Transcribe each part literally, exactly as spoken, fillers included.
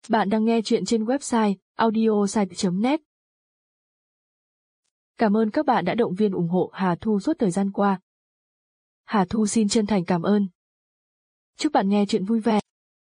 Bạn đang nghe chuyện trên website audiosite chấm net. Cảm ơn các bạn đã động viên ủng hộ Hà Thu suốt thời gian qua. Hà Thu xin chân thành cảm ơn. Chúc bạn nghe chuyện vui vẻ.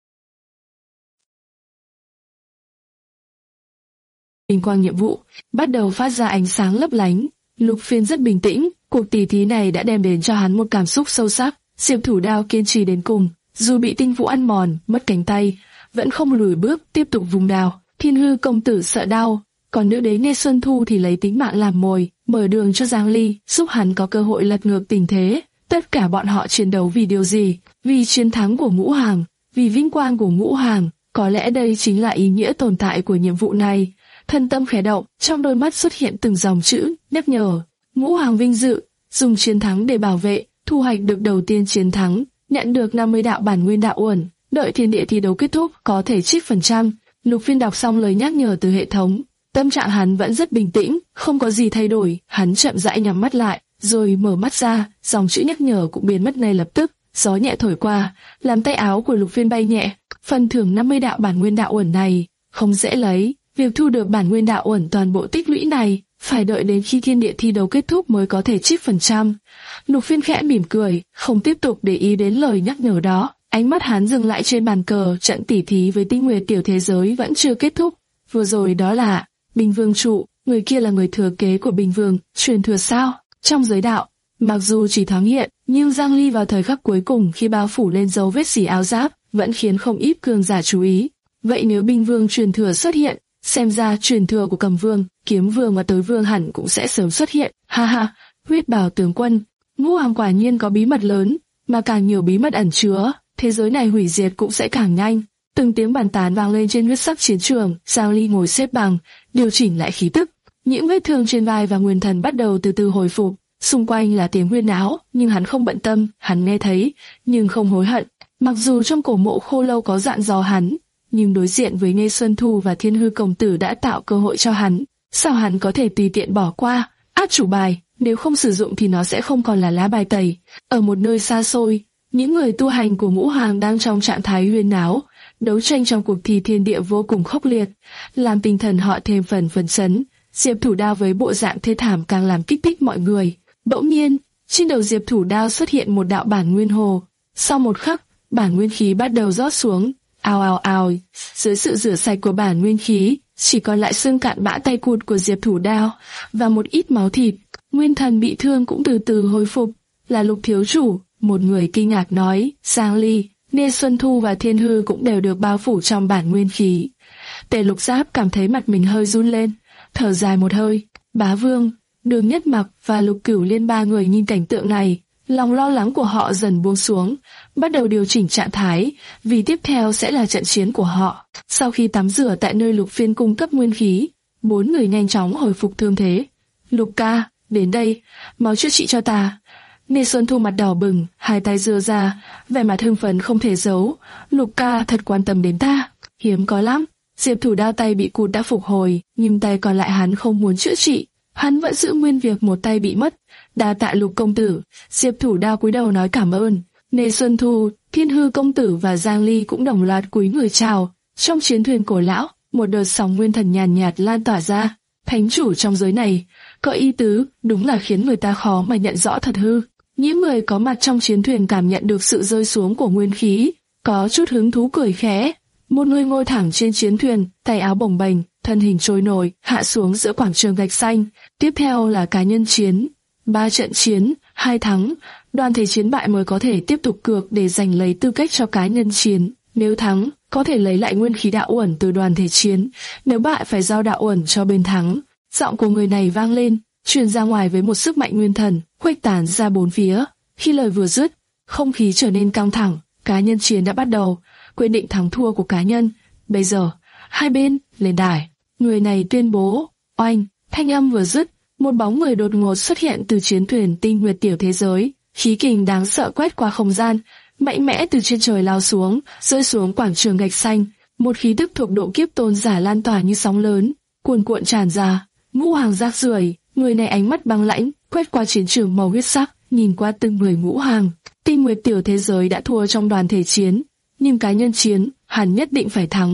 Bình quang nhiệm vụ bắt đầu phát ra ánh sáng lấp lánh. Lục Phiên rất bình tĩnh, cuộc tỉ thí này đã đem đến cho hắn một cảm xúc sâu sắc. Diệp Thủ Đao kiên trì đến cùng, dù bị tinh vũ ăn mòn, mất cánh tay, vẫn không lùi bước, tiếp tục vùng đao. Thiên Hư công tử sợ đau, còn nữ đế Nghe Xuân Thu thì lấy tính mạng làm mồi, mở đường cho Giang Ly, giúp hắn có cơ hội lật ngược tình thế. Tất cả bọn họ chiến đấu vì điều gì? Vì chiến thắng của Ngũ Hàng, vì vinh quang của Ngũ Hàng. Có lẽ đây chính là ý nghĩa tồn tại của nhiệm vụ này. Thân tâm khẽ động, trong đôi mắt xuất hiện từng dòng chữ nhắc nhở. Ngũ Hàng vinh dự, dùng chiến thắng để bảo vệ, thu hoạch được đầu tiên chiến thắng, nhận được năm mươi đạo bản nguyên đạo uẩn. Đợi thiên địa thi đấu kết thúc có thể trích phần trăm. Lục Phiên đọc xong lời nhắc nhở từ hệ thống, tâm trạng hắn vẫn rất bình tĩnh, không có gì thay đổi. Hắn chậm rãi nhắm mắt lại, rồi mở mắt ra, dòng chữ nhắc nhở cũng biến mất ngay lập tức. Gió nhẹ thổi qua, làm tay áo của Lục Phiên bay nhẹ. Phần thưởng năm mươi đạo bản nguyên đạo uẩn này không dễ lấy. Việc thu được bản nguyên đạo uẩn toàn bộ tích lũy này phải đợi đến khi thiên địa thi đấu kết thúc mới có thể trích phần trăm. Lục Phiên khẽ mỉm cười, không tiếp tục để ý đến lời nhắc nhở đó. Ánh mắt hắn dừng lại trên bàn cờ. Trận tỉ thí với Tinh Nguyệt tiểu thế giới vẫn chưa kết thúc. Vừa rồi đó là Bình Vương trụ, người kia là người thừa kế của Bình Vương, truyền thừa sao? Trong giới đạo, mặc dù chỉ thoáng hiện, nhưng Giang Ly vào thời khắc cuối cùng khi bao phủ lên dấu vết xỉ áo giáp, vẫn khiến không ít cường giả chú ý. Vậy nếu Bình Vương truyền thừa xuất hiện, xem ra truyền thừa của Cầm Vương, Kiếm Vương và Tối Vương hẳn cũng sẽ sớm xuất hiện. Ha ha, huyết bào tướng quân, Ngũ Hàng quả nhiên có bí mật lớn, mà càng nhiều bí mật ẩn chứa, thế giới này hủy diệt cũng sẽ càng nhanh. Từng tiếng bàn tán vang lên trên huyết sắc chiến trường. Giang Ly ngồi xếp bằng, điều chỉnh lại khí tức. Những vết thương trên vai và nguyên thần bắt đầu từ từ hồi phục. Xung quanh là tiếng huyên náo, nhưng hắn không bận tâm. Hắn nghe thấy, nhưng không hối hận. Mặc dù trong cổ mộ Khô Lâu có dặn dò hắn, nhưng đối diện với Nghe Xuân Thu và Thiên Hư công tử đã tạo cơ hội cho hắn. Sao hắn có thể tùy tiện bỏ qua? Át chủ bài, nếu không sử dụng thì nó sẽ không còn là lá bài tẩy. Ở một nơi xa xôi, những người tu hành của Ngũ Hàng đang trong trạng thái huyên náo, đấu tranh trong cuộc thi thiên địa vô cùng khốc liệt, làm tinh thần họ thêm phần phấn chấn. Diệp Thủ Đao với bộ dạng thê thảm càng làm kích thích mọi người. Bỗng nhiên, trên đầu Diệp Thủ Đao xuất hiện một đạo bản nguyên hồ. Sau một khắc, bản nguyên khí bắt đầu rót xuống. Ào ào ào, dưới sự rửa sạch của bản nguyên khí, chỉ còn lại xương cạn bã tay cụt của Diệp Thủ Đao và một ít máu thịt. Nguyên thần bị thương cũng từ từ hồi phục. Là Lục thiếu chủ, một người kinh ngạc nói. Giang Ly, Nghe Xuân Thu và Thiên Hư cũng đều được bao phủ trong bản nguyên khí. Tề Lục Giáp cảm thấy mặt mình hơi run lên, thở dài một hơi. Bá Vương, Đường Nhất Mặc và Lục Cửu Liên ba người nhìn cảnh tượng này, lòng lo lắng của họ dần buông xuống, bắt đầu điều chỉnh trạng thái, vì tiếp theo sẽ là trận chiến của họ. Sau khi tắm rửa tại nơi Lục Phiên cung cấp nguyên khí, bốn người nhanh chóng hồi phục thương thế. Lục ca, đến đây, mau chữa trị cho ta. Nghe Xuân Thu mặt đỏ bừng, hai tay giơ ra, vẻ mặt hưng phấn không thể giấu. Lục ca thật quan tâm đến ta, hiếm có lắm. Diệp Thủ Đao tay bị cụt đã phục hồi, nhưng tay còn lại hắn không muốn chữa trị. Hắn vẫn giữ nguyên việc một tay bị mất. Đa tạ Lục công tử. Diệp Thủ Đao cúi đầu nói cảm ơn. Nghe Xuân Thu, Thiên Hư công tử và Giang Ly cũng đồng loạt cúi người chào. Trong chiến thuyền cổ lão, một đợt sóng nguyên thần nhàn nhạt, nhạt lan tỏa ra. Thánh chủ trong giới này, có ý tứ, đúng là khiến người ta khó mà nhận rõ thật hư. Những người có mặt trong chiến thuyền cảm nhận được sự rơi xuống của nguyên khí, có chút hứng thú cười khẽ. Một người ngồi thẳng trên chiến thuyền, tay áo bồng bềnh, thân hình trôi nổi, hạ xuống giữa quảng trường gạch xanh. Tiếp theo là cá nhân chiến. Ba trận chiến, hai thắng, đoàn thể chiến bại mới có thể tiếp tục cược để giành lấy tư cách cho cá nhân chiến. Nếu thắng, có thể lấy lại nguyên khí đạo uẩn từ đoàn thể chiến. Nếu bại phải giao đạo uẩn cho bên thắng. Giọng của người này vang lên, truyền ra ngoài với một sức mạnh nguyên thần, khuếch tán ra bốn phía. Khi lời vừa dứt, không khí trở nên căng thẳng. Cá nhân chiến đã bắt đầu, quyết định thắng thua của cá nhân. Bây giờ, hai bên lên đài. Người này tuyên bố. Oanh, thanh âm vừa dứt, một bóng người đột ngột xuất hiện từ chiến thuyền Tinh Nguyệt tiểu thế giới. Khí kình đáng sợ quét qua không gian, mạnh mẽ từ trên trời lao xuống, rơi xuống quảng trường gạch xanh. Một khí tức thuộc độ kiếp tôn giả lan tỏa như sóng lớn, cuồn cuộn tràn ra. Ngũ Hàng rác rưởi, người này ánh mắt băng lãnh, quét qua chiến trường màu huyết sắc, nhìn qua từng người Ngũ Hàng. Tinh Nguyệt tiểu thế giới đã thua trong đoàn thể chiến, nhưng cá nhân chiến, hắn nhất định phải thắng. Lúc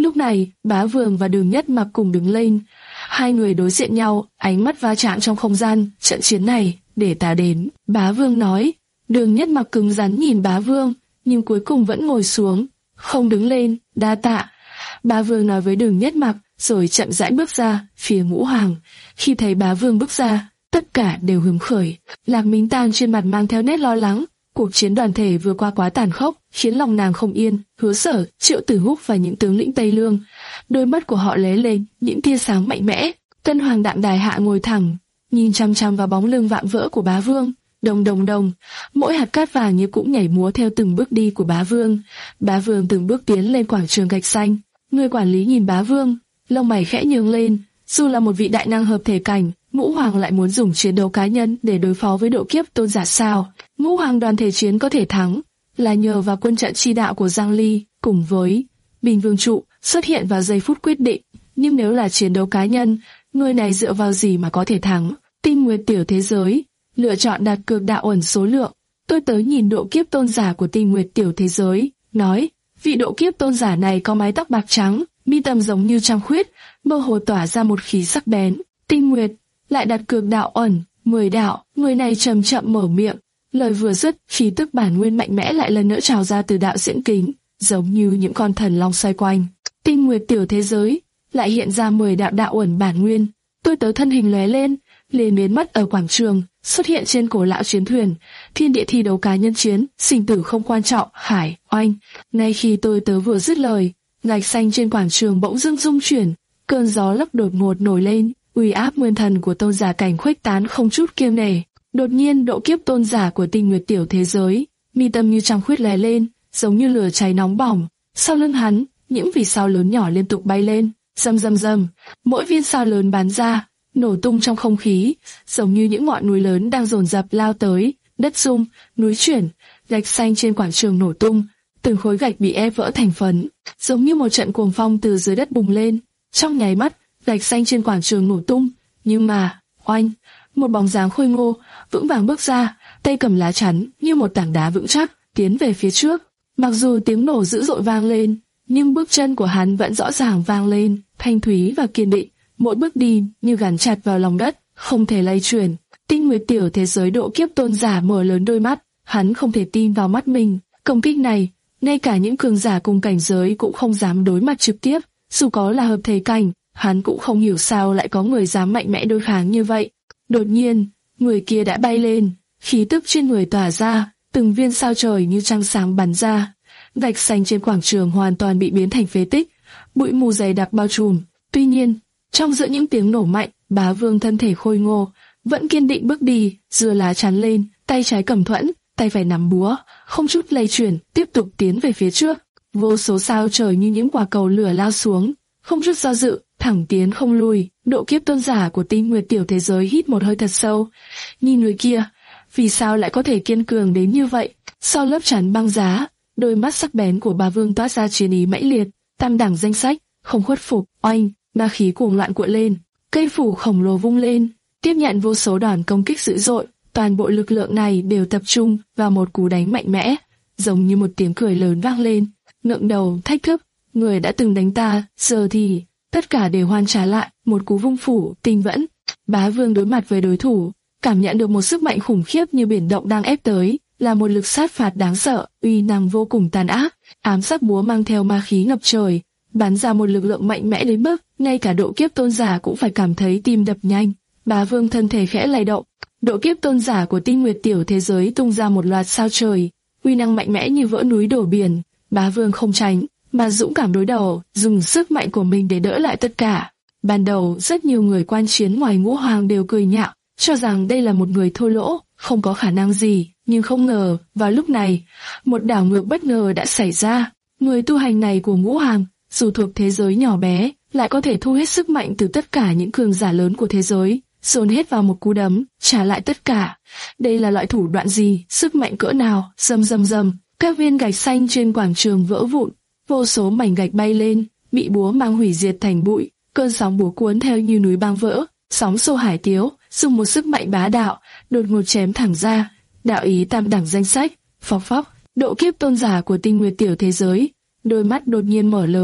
Lúc này, Bá Vương và Đường Nhất Mặc cùng đứng lên. Hai người đối diện nhau, ánh mắt va chạm trong không gian. Trận chiến này, để ta đến. Bá Vương nói. Đường Nhất Mặc cứng rắn nhìn Bá Vương, nhưng cuối cùng vẫn ngồi xuống, không đứng lên. Đa tạ. Bá Vương nói với Đường Nhất Mặc, rồi chậm rãi bước ra phía Ngũ Hoàng. Khi thấy Bá Vương bước ra, tất cả đều hứng khởi. Lạc Minh Tang trên mặt mang theo nét lo lắng. Cuộc chiến đoàn thể vừa qua quá tàn khốc, khiến lòng nàng không yên. Hứa Sở, Triệu Tử Húc và những tướng lĩnh Tây Lương, đôi mắt của họ lóe lên những tia sáng mạnh mẽ. Tân Hoàng Đạm Đài Hạ ngồi thẳng, nhìn chăm chăm vào bóng lưng vạm vỡ của Bá Vương. Đồng đồng đồng, mỗi hạt cát vàng như cũng nhảy múa theo từng bước đi của Bá Vương. Bá Vương từng bước tiến lên quảng trường gạch xanh. Người quản lý nhìn Bá Vương, lông mày khẽ nhướng lên. Dù là một vị đại năng hợp thể cảnh, Ngũ Hoàng lại muốn dùng chiến đấu cá nhân để đối phó với độ kiếp tôn giả sao? Ngũ Hoàng đoàn thể chiến có thể thắng là nhờ vào quân trận chi đạo của Giang Ly cùng với Bình Vương trụ xuất hiện vào giây phút quyết định. Nhưng nếu là chiến đấu cá nhân, người này dựa vào gì mà có thể thắng? Tinh Nguyệt tiểu thế giới lựa chọn đặt cược đạo ẩn số lượng. Tôi tới nhìn độ kiếp tôn giả của Tinh Nguyệt tiểu thế giới, nói, vị độ kiếp tôn giả này có mái tóc bạc trắng, mi tâm giống như trăng khuyết, mơ hồ tỏa ra một khí sắc bén. Tinh Nguyệt lại đặt cược đạo ẩn, mười đạo. Người này chậm chậm mở miệng, lời vừa dứt, khí tức bản nguyên mạnh mẽ lại lần nữa trào ra từ đạo diễn kính, giống như những con thần long xoay quanh. Tinh Nguyệt tiểu thế giới lại hiện ra mười đạo đạo ẩn bản nguyên. Tôi tớ thân hình lóe lên, liền biến mất ở quảng trường, xuất hiện trên cổ lão chiến thuyền. Thiên địa thi đấu cá nhân chiến, sinh tử không quan trọng. Hải, oanh. Ngay khi tôi tớ vừa dứt lời, gạch xanh trên quảng trường bỗng dưng rung chuyển, cơn gió lốc đột ngột nổi lên, uy áp nguyên thần của tôn giả cảnh khuếch tán không chút kiêng nể. Đột nhiên độ kiếp tôn giả của Tinh Nguyệt tiểu thế giới, mi tâm như trăng khuyết lóe lên, giống như lửa cháy nóng bỏng. Sau lưng hắn, những vì sao lớn nhỏ liên tục bay lên, rầm rầm rầm, mỗi viên sao lớn bắn ra, nổ tung trong không khí, giống như những ngọn núi lớn đang dồn dập lao tới. Đất rung, núi chuyển, gạch xanh trên quảng trường nổ tung, từng khối gạch bị ép vỡ thành phấn, giống như một trận cuồng phong từ dưới đất bùng lên. Trong nháy mắt, gạch xanh trên quảng trường nổ tung, nhưng mà, oanh, một bóng dáng khôi ngô, vững vàng bước ra, tay cầm lá chắn như một tảng đá vững chắc, tiến về phía trước. Mặc dù tiếng nổ dữ dội vang lên, nhưng bước chân của hắn vẫn rõ ràng vang lên, thanh thúy và kiên định. Mỗi bước đi như gắn chặt vào lòng đất, không thể lay chuyển. Tinh Nguyệt tiểu thế giới độ kiếp tôn giả mở lớn đôi mắt, hắn không thể tin vào mắt mình. Công kích này, ngay cả những cường giả cùng cảnh giới cũng không dám đối mặt trực tiếp. Dù có là hợp thể cảnh, hắn cũng không hiểu sao lại có người dám mạnh mẽ đối kháng như vậy. Đột nhiên, người kia đã bay lên, khí tức trên người tỏa ra, từng viên sao trời như trăng sáng bắn ra. Gạch xanh trên quảng trường hoàn toàn bị biến thành phế tích, bụi mù dày đặc bao trùm. Tuy nhiên, trong giữa những tiếng nổ mạnh, Bá Vương thân thể khôi ngô, vẫn kiên định bước đi, giơ lá chắn lên, tay trái cầm thuẫn, tay phải nắm búa, không chút lay chuyển, tiếp tục tiến về phía trước. Vô số sao trời như những quả cầu lửa lao xuống, không chút do dự, thẳng tiến không lùi. Độ kiếp tôn giả của Tinh Nguyệt tiểu thế giới hít một hơi thật sâu, nhìn người kia, vì sao lại có thể kiên cường đến như vậy? Sau lớp chắn băng giá, đôi mắt sắc bén của Bá Vương toát ra chiến ý mãnh liệt, tam đẳng danh sách, không khuất phục. Oanh, ma khí cuồng loạn cuộn lên, cây phủ khổng lồ vung lên, tiếp nhận vô số đòn công kích dữ dội. Toàn bộ lực lượng này đều tập trung vào một cú đánh mạnh mẽ, giống như một tiếng cười lớn vang lên. Ngượng đầu thách thức, người đã từng đánh ta, giờ thì tất cả đều hoàn trả lại. Một cú vung phủ tinh vẫn. Bá Vương đối mặt với đối thủ, cảm nhận được một sức mạnh khủng khiếp như biển động đang ép tới, là một lực sát phạt đáng sợ, uy năng vô cùng tàn ác. Ám sắc búa mang theo ma khí ngập trời, bắn ra một lực lượng mạnh mẽ đến mức ngay cả độ kiếp tôn giả cũng phải cảm thấy tim đập nhanh. Bá Vương thân thể khẽ lay động, độ kiếp tôn giả của Tinh Nguyệt tiểu thế giới tung ra một loạt sao trời, uy năng mạnh mẽ như vỡ núi đổ biển. Bá Vương không tránh, mà dũng cảm đối đầu, dùng sức mạnh của mình để đỡ lại tất cả. Ban đầu, rất nhiều người quan chiến ngoài Ngũ Hoàng đều cười nhạo, cho rằng đây là một người thô lỗ, không có khả năng gì. Nhưng không ngờ, vào lúc này, một đảo ngược bất ngờ đã xảy ra. Người tu hành này của Ngũ Hoàng, dù thuộc thế giới nhỏ bé, lại có thể thu hết sức mạnh từ tất cả những cường giả lớn của thế giới, dồn hết vào một cú đấm, trả lại tất cả. Đây là loại thủ đoạn gì, sức mạnh cỡ nào? Rầm rầm rầm, các viên gạch xanh trên quảng trường vỡ vụn, vô số mảnh gạch bay lên, bị búa mang hủy diệt thành bụi. Cơn sóng búa cuốn theo như núi băng vỡ, sóng xô hải tiếu, dùng một sức mạnh bá đạo, đột ngột chém thẳng ra. Đạo ý tam đẳng danh sách, phóc phóc, độ kiếp tôn giả của Tinh Nguyệt tiểu thế giới, đôi mắt đột nhiên mở lớn,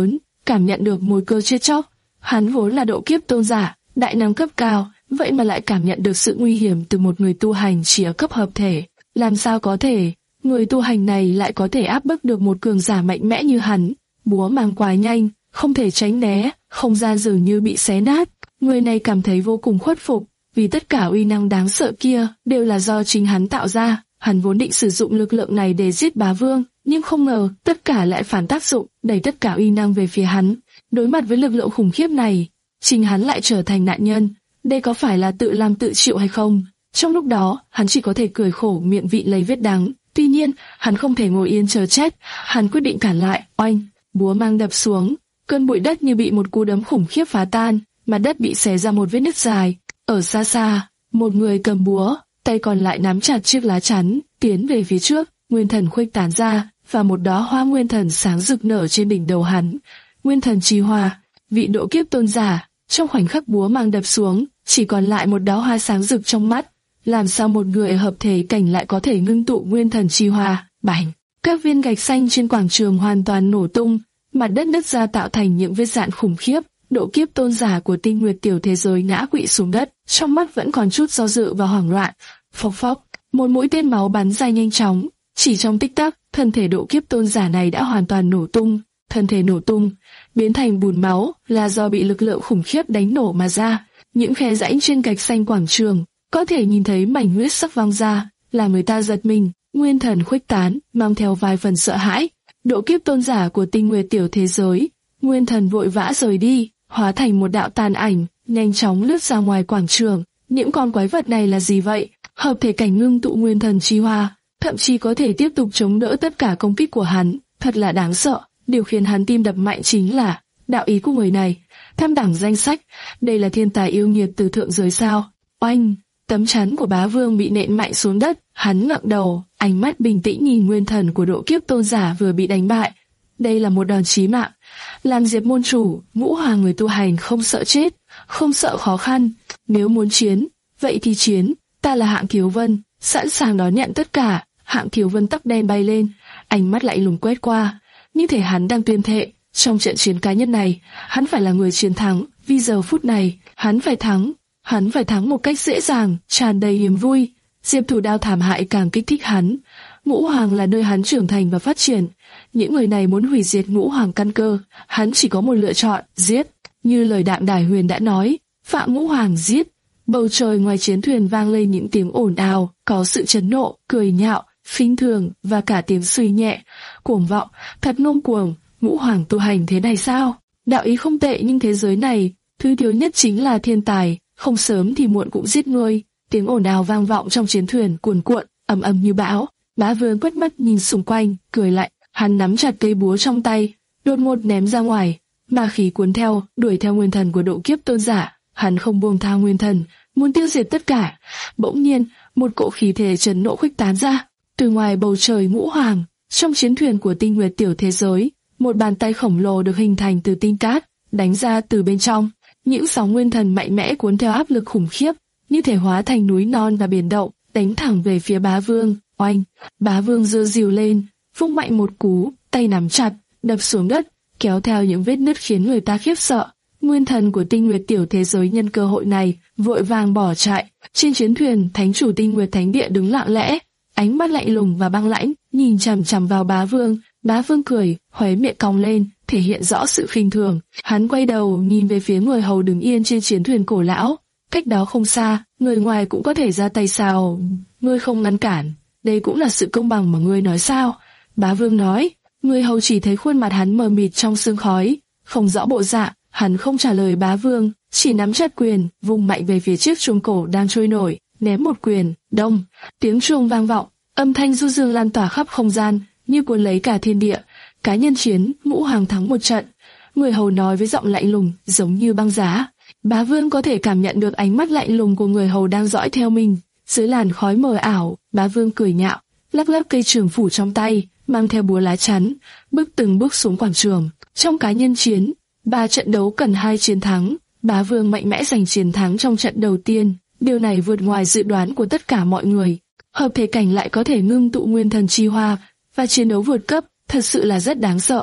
cảm nhận được mùi cơ chết chóc. Hắn vốn là độ kiếp tôn giả, đại năng cấp cao, vậy mà lại cảm nhận được sự nguy hiểm từ một người tu hành chỉ ở cấp hợp thể. Làm sao có thể, người tu hành này lại có thể áp bức được một cường giả mạnh mẽ như hắn? Búa mang quá nhanh, không thể tránh né, không gian dường như bị xé nát. Người này cảm thấy vô cùng khuất phục, vì tất cả uy năng đáng sợ kia đều là do chính hắn tạo ra. Hắn vốn định sử dụng lực lượng này để giết bá vương, nhưng không ngờ tất cả lại phản tác dụng, đẩy tất cả uy năng về phía hắn. Đối mặt với lực lượng khủng khiếp này, chính hắn lại trở thành nạn nhân. Đây có phải là tự làm tự chịu hay không? Trong lúc đó, hắn chỉ có thể cười khổ miệng vị lấy vết đắng. Tuy nhiên, hắn không thể ngồi yên chờ chết, hắn quyết định cản lại. Oanh, búa mang đập xuống, cơn bụi đất như bị một cú đấm khủng khiếp phá tan, mặt đất bị xé ra một vết nứt dài. Ở xa xa, một người cầm búa, tay còn lại nắm chặt chiếc lá chắn, tiến về phía trước. Nguyên thần khuếch tán ra, và một đóa hoa nguyên thần sáng rực nở trên đỉnh đầu hắn. Nguyên thần chi hoa, vị độ kiếp tôn giả. Trong khoảnh khắc búa mang đập xuống, chỉ còn lại một đóa hoa sáng rực trong mắt. Làm sao một người ở hợp thể cảnh lại có thể ngưng tụ nguyên thần chi hoa? Bành! Các viên gạch xanh trên quảng trường hoàn toàn nổ tung, mặt đất nứt ra tạo thành những vết rạn khủng khiếp. Độ kiếp tôn giả của Tinh Nguyệt tiểu thế giới ngã quỵ xuống đất, trong mắt vẫn còn chút do dự và hoảng loạn. Phốc phốc, một mũi tên máu bắn ra nhanh chóng. Chỉ trong tích tắc, thân thể độ kiếp tôn giả này đã hoàn toàn nổ tung. Thân thể nổ tung, biến thành bùn máu, là do bị lực lượng khủng khiếp đánh nổ mà ra. Những khe rãnh trên gạch xanh quảng trường, có thể nhìn thấy mảnh huyết sắc văng ra, làm người ta giật mình. Nguyên thần khuếch tán, mang theo vài phần sợ hãi. Độ kiếp tôn giả của Tinh Nguyệt tiểu thế giới, nguyên thần vội vã rời đi, hóa thành một đạo tàn ảnh, nhanh chóng lướt ra ngoài quảng trường. Những con quái vật này là gì vậy? Hợp thể cảnh ngưng tụ nguyên thần chi hoa, thậm chí có thể tiếp tục chống đỡ tất cả công kích của hắn, thật là đáng sợ. Điều khiến hắn tim đập mạnh chính là đạo ý của người này. Tham đẳng danh sách, đây là thiên tài yêu nghiệt từ thượng giới sao? Oanh! Tấm chắn của bá vương bị nện mạnh xuống đất, hắn ngẩng đầu, ánh mắt bình tĩnh nhìn nguyên thần của độ kiếp tôn giả vừa bị đánh bại. Đây là một đòn chí mạng. Làm Diệp môn chủ, Ngũ Hoàng người tu hành không sợ chết, không sợ khó khăn. Nếu muốn chiến, vậy thì chiến. Ta là Hạng Kiều Vân, sẵn sàng đón nhận tất cả. Hạng Kiều Vân tóc đen bay lên, ánh mắt lạnh lùng quét qua. Như thể hắn đang tuyên thệ, trong trận chiến cá nhân này, hắn phải là người chiến thắng. Vì giờ phút này, hắn phải thắng. Hắn phải thắng một cách dễ dàng, tràn đầy niềm vui. Diệp thủ đao thảm hại càng kích thích hắn. Ngũ Hoàng là nơi hắn trưởng thành và phát triển. Những người này muốn hủy diệt Ngũ Hoàng căn cơ, hắn chỉ có một lựa chọn, giết. Như lời Đạm Đài Huyền đã nói, phạm Ngũ Hoàng giết. Bầu trời ngoài chiến thuyền vang lên những tiếng ồn ào, có sự chấn nộ, cười nhạo, khinh thường và cả tiếng suy nhẹ, cuồng vọng, thật ngông cuồng. Ngũ Hoàng tu hành thế này sao? Đạo ý không tệ nhưng thế giới này, thứ thiếu nhất chính là thiên tài, không sớm thì muộn cũng giết ngươi. Tiếng ồn ào vang vọng trong chiến thuyền cuồn cuộn, ầm ầm như bão. Bá Vương quét mắt nhìn xung quanh, cười lạnh, hắn nắm chặt cây búa trong tay, đột ngột ném ra ngoài, ma khí cuốn theo, đuổi theo nguyên thần của độ kiếp tôn giả. Hắn không buông tha nguyên thần, muốn tiêu diệt tất cả. Bỗng nhiên, một cỗ khí thể chấn nộ khuếch tán ra, từ ngoài bầu trời Ngũ Hoàng, trong chiến thuyền của Tinh Nguyệt tiểu thế giới, một bàn tay khổng lồ được hình thành từ tinh cát, đánh ra từ bên trong. Những sóng nguyên thần mạnh mẽ cuốn theo áp lực khủng khiếp, như thể hóa thành núi non và biển động, đánh thẳng về phía Bá Vương. Oanh! Bá Vương giơ rìu lên, vung mạnh một cú, tay nắm chặt, đập xuống đất, kéo theo những vết nứt khiến người ta khiếp sợ. Nguyên thần của Tinh Nguyệt tiểu thế giới nhân cơ hội này, vội vàng bỏ chạy. Trên chiến thuyền, Thánh chủ Tinh Nguyệt Thánh địa đứng lặng lẽ, ánh mắt lạnh lùng và băng lãnh, nhìn chằm chằm vào Bá Vương. Bá Vương cười, khóe miệng cong lên, thể hiện rõ sự khinh thường. Hắn quay đầu nhìn về phía người hầu đứng yên trên chiến thuyền cổ lão. Cách đó không xa, người ngoài cũng có thể ra tay sao? Ngươi không ngăn cản, đây cũng là sự công bằng mà ngươi nói sao? Bá Vương nói. Người hầu chỉ thấy khuôn mặt hắn mờ mịt trong sương khói, không rõ bộ dạng. Hắn không trả lời Bá Vương, chỉ nắm chặt quyền, vung mạnh về phía chiếc chuông cổ đang trôi nổi, ném một quyền. Đông, tiếng chuông vang vọng, âm thanh du dương lan tỏa khắp không gian, như cuốn lấy cả thiên địa. Cá nhân chiến, Ngũ Hoàng thắng một trận. Người hầu nói với giọng lạnh lùng, giống như băng giá. Bá Vương có thể cảm nhận được ánh mắt lạnh lùng của người hầu đang dõi theo mình. Dưới làn khói mờ ảo, Bá Vương cười nhạo, lắc lắc cây trường phủ trong tay, mang theo búa lá chắn, bước từng bước xuống quảng trường. Trong cá nhân chiến, ba trận đấu cần hai chiến thắng. Bá Vương mạnh mẽ giành chiến thắng trong trận đầu tiên. Điều này vượt ngoài dự đoán của tất cả mọi người. Hợp thể cảnh lại có thể ngưng tụ nguyên thần chi hoa và chiến đấu vượt cấp, thật sự là rất đáng sợ.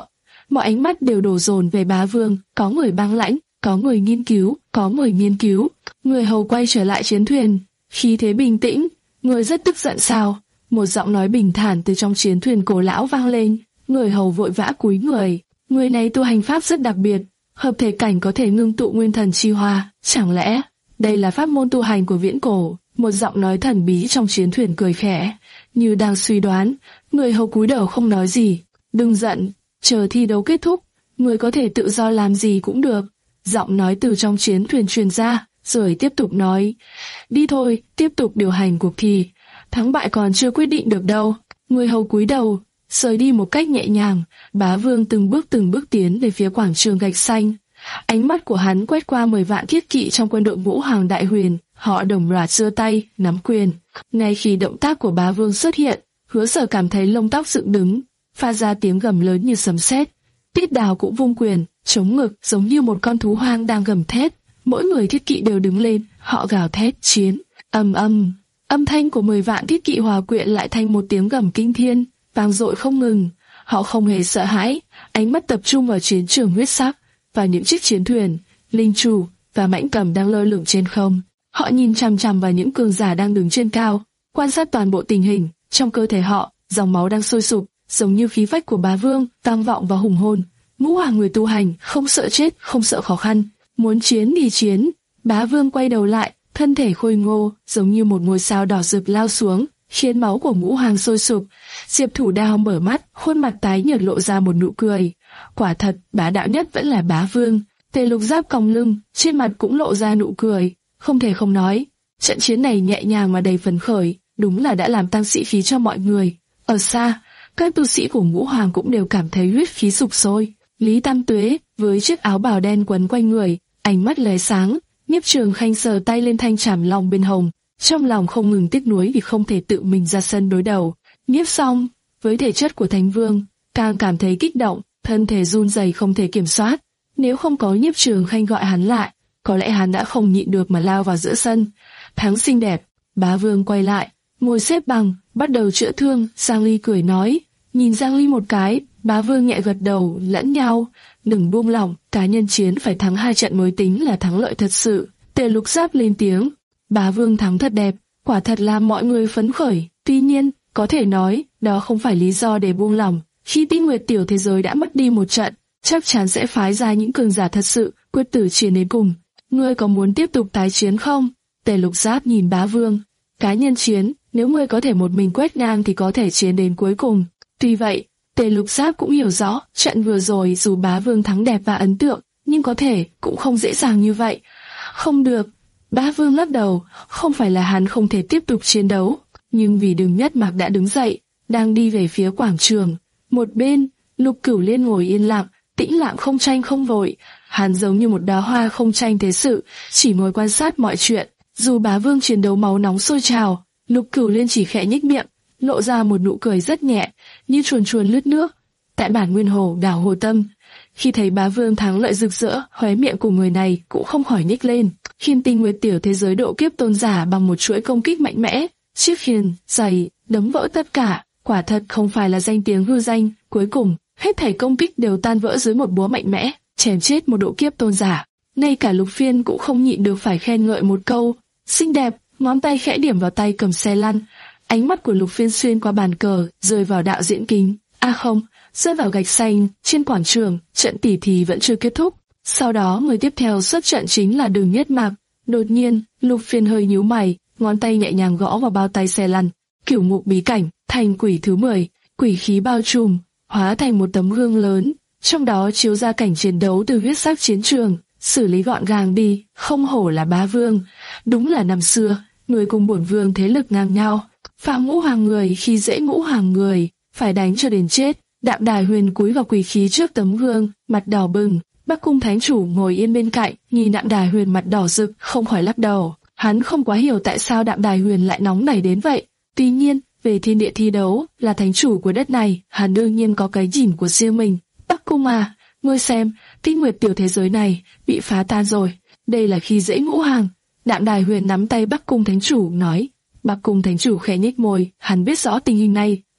mọi ánh mắt đều đổ dồn về bá vương, có người băng lãnh, có người nghiên cứu, có người nghiên cứu. Người hầu quay trở lại chiến thuyền, khí thế bình tĩnh. Người rất tức giận sao? Một giọng nói bình thản từ trong chiến thuyền cổ lão vang lên. Người hầu vội vã cúi người. Người này tu hành pháp rất đặc biệt, hợp thể cảnh có thể ngưng tụ nguyên thần chi hoa. Chẳng lẽ đây là pháp môn tu hành của viễn cổ? Một giọng nói thần bí trong chiến thuyền cười khẽ, như đang suy đoán. Người hầu cúi đầu không nói gì. Đừng giận, chờ thi đấu kết thúc, người có thể tự do làm gì cũng được. Giọng nói từ trong chiến thuyền truyền ra, rồi tiếp tục nói. Đi thôi, tiếp tục điều hành cuộc thi. Thắng bại còn chưa quyết định được đâu. Người hầu cúi đầu, rời đi một cách nhẹ nhàng. Bá vương từng bước từng bước tiến về phía quảng trường gạch xanh. Ánh mắt của hắn quét qua mười vạn thiết kỵ trong quân đội Ngũ Hoàng Đại Huyền. Họ đồng loạt giơ tay, nắm quyền. Ngay khi động tác của bá vương xuất hiện, Hứa Sở cảm thấy lông tóc dựng đứng, phát ra tiếng gầm lớn như sấm sét. Tiết Đào cũng vung quyền, chống ngực giống như một con thú hoang đang gầm thét. Mỗi người thiết kỵ đều đứng lên, họ gào thét chiến. Ầm ầm, âm thanh của mười vạn thiết kỵ hòa quyện lại thành một tiếng gầm kinh thiên, vang dội không ngừng. Họ không hề sợ hãi, ánh mắt tập trung vào chiến trường huyết sắc và những chiếc chiến thuyền, linh chủ và mãnh cầm đang lơ lửng trên không. Họ nhìn chằm chằm vào những cường giả đang đứng trên cao, quan sát toàn bộ tình hình. Trong cơ thể họ, dòng máu đang sôi sục, giống như khí phách của bá vương, vang vọng và hùng hồn. Ngũ Hoàng người tu hành, không sợ chết, không sợ khó khăn, muốn chiến thì chiến. Bá vương quay đầu lại, thân thể khôi ngô, giống như một ngôi sao đỏ rực lao xuống, khiến máu của Ngũ Hoàng sôi sục. Diệp Thủ Đao mở mắt, khuôn mặt tái nhợt lộ ra một nụ cười. Quả thật, bá đạo nhất vẫn là bá vương. Tề Lục Giáp còng lưng, trên mặt cũng lộ ra nụ cười. Không thể không nói, trận chiến này nhẹ nhàng mà đầy phấn khởi, đúng là đã làm tăng sĩ khí cho mọi người. Ở xa, các tu sĩ của Ngũ Hoàng cũng đều cảm thấy huyết khí sục sôi. Lý Tam Tuế, với chiếc áo bào đen quấn quanh người, ánh mắt lóe sáng. Nhiếp Trường Khanh sờ tay lên thanh trảm long bên hồng, trong lòng không ngừng tiếc nuối vì không thể tự mình ra sân đối đầu. Nhiếp Song, với thể chất của Thánh Vương, càng cảm thấy kích động, thân thể run rẩy không thể kiểm soát. Nếu không có Nhiếp Trường Khanh gọi hắn lại, có lẽ hắn đã không nhịn được mà lao vào giữa sân. Thắng xinh đẹp. Bá vương quay lại, ngồi xếp bằng, bắt đầu chữa thương. Giang Ly cười nói, nhìn Giang Ly một cái. Bá vương nhẹ gật đầu, lẫn nhau, đừng buông lỏng, cá nhân chiến phải thắng hai trận mới tính là thắng lợi thật sự. Tề Lục Giáp lên tiếng, bá vương thắng thật đẹp, quả thật làm mọi người phấn khởi. Tuy nhiên, có thể nói, đó không phải lý do để buông lỏng. Khi Tinh Nguyệt tiểu thế giới đã mất đi một trận, chắc chắn sẽ phái ra những cường giả thật sự, quyết tử chiến đến cùng. Ngươi có muốn tiếp tục tái chiến không? Tề Lục Giáp nhìn bá vương, cá nhân chiến, nếu ngươi có thể một mình quét ngang thì có thể chiến đến cuối cùng. Tuy vậy, Tề Lục Giáp cũng hiểu rõ, trận vừa rồi dù bá vương thắng đẹp và ấn tượng, nhưng có thể cũng không dễ dàng như vậy. Không được, bá vương lắc đầu, không phải là hắn không thể tiếp tục chiến đấu, nhưng vì Đường Nhất Mạc đã đứng dậy, đang đi về phía quảng trường. Một bên, Lục Cửu Liên ngồi yên lặng, tĩnh lặng không tranh không vội, hắn giống như một đóa hoa không tranh thế sự, chỉ ngồi quan sát mọi chuyện. Dù bá vương chiến đấu máu nóng sôi trào, Lục Cửu Liên chỉ khẽ nhếch miệng, lộ ra một nụ cười rất nhẹ, như chuồn chuồn lướt nước. Tại bản Nguyên Hồ đảo Hồ Tâm, khi thấy bá vương thắng lợi rực rỡ, khóe miệng của người này cũng không khỏi nhếch lên. Khiên Tinh Nguyệt tiểu thế giới độ kiếp tôn giả bằng một chuỗi công kích mạnh mẽ, chiếc khiên, giày, đấm vỡ tất cả, quả thật không phải là danh tiếng hư danh. Cuối cùng, hết thảy công kích đều tan vỡ dưới một búa mạnh mẽ, chém chết một độ kiếp tôn giả. Ngay cả Lục Phiên cũng không nhịn được phải khen ngợi một câu, xinh đẹp. Ngón tay khẽ điểm vào tay cầm xe lăn. Ánh mắt của Lục Phiên xuyên qua bàn cờ, rơi vào đạo diễn kính. A à không, rơi vào gạch xanh. Trên quảng trường, trận tỉ thí vẫn chưa kết thúc. Sau đó người tiếp theo xuất trận chính là Đường Nhất Mạc. Đột nhiên, Lục Phiên hơi nhíu mày, ngón tay nhẹ nhàng gõ vào bao tay xe lăn. Cửu Ngục bí cảnh, thành quỷ thứ mười, quỷ khí bao trùm, hóa thành một tấm gương lớn, trong đó chiếu ra cảnh chiến đấu từ huyết sắc chiến trường. Xử lý gọn gàng đi, không hổ là bá vương. Đúng là năm xưa, người cùng bổn vương thế lực ngang nhau. Phạm Ngũ Hoàng người khi dễ Ngũ Hoàng người, phải đánh cho đến chết. Đạm Đài Huyền cúi vào quỷ khí trước tấm gương, mặt đỏ bừng. Bắc Cung Thánh Chủ ngồi yên bên cạnh, nhìn Đạm Đài Huyền mặt đỏ rực, không khỏi lắc đầu. Hắn không quá hiểu tại sao Đạm Đài Huyền lại nóng nảy đến vậy. Tuy nhiên, về thiên địa thi đấu, là thánh chủ của đất này, hắn đương nhiên có cái nhìn của riêng mình. Bắc Cung à, ngươi xem, Tinh Nguyệt tiểu thế giới này bị phá tan rồi. Đây là khi dễ Ngũ Hoàng. Đạm Đài Huyền nắm tay Bắc Cung Thánh Chủ nói. Bắc Cung Thánh Chủ khẽ nhếch môi, hắn biết rõ tình hình này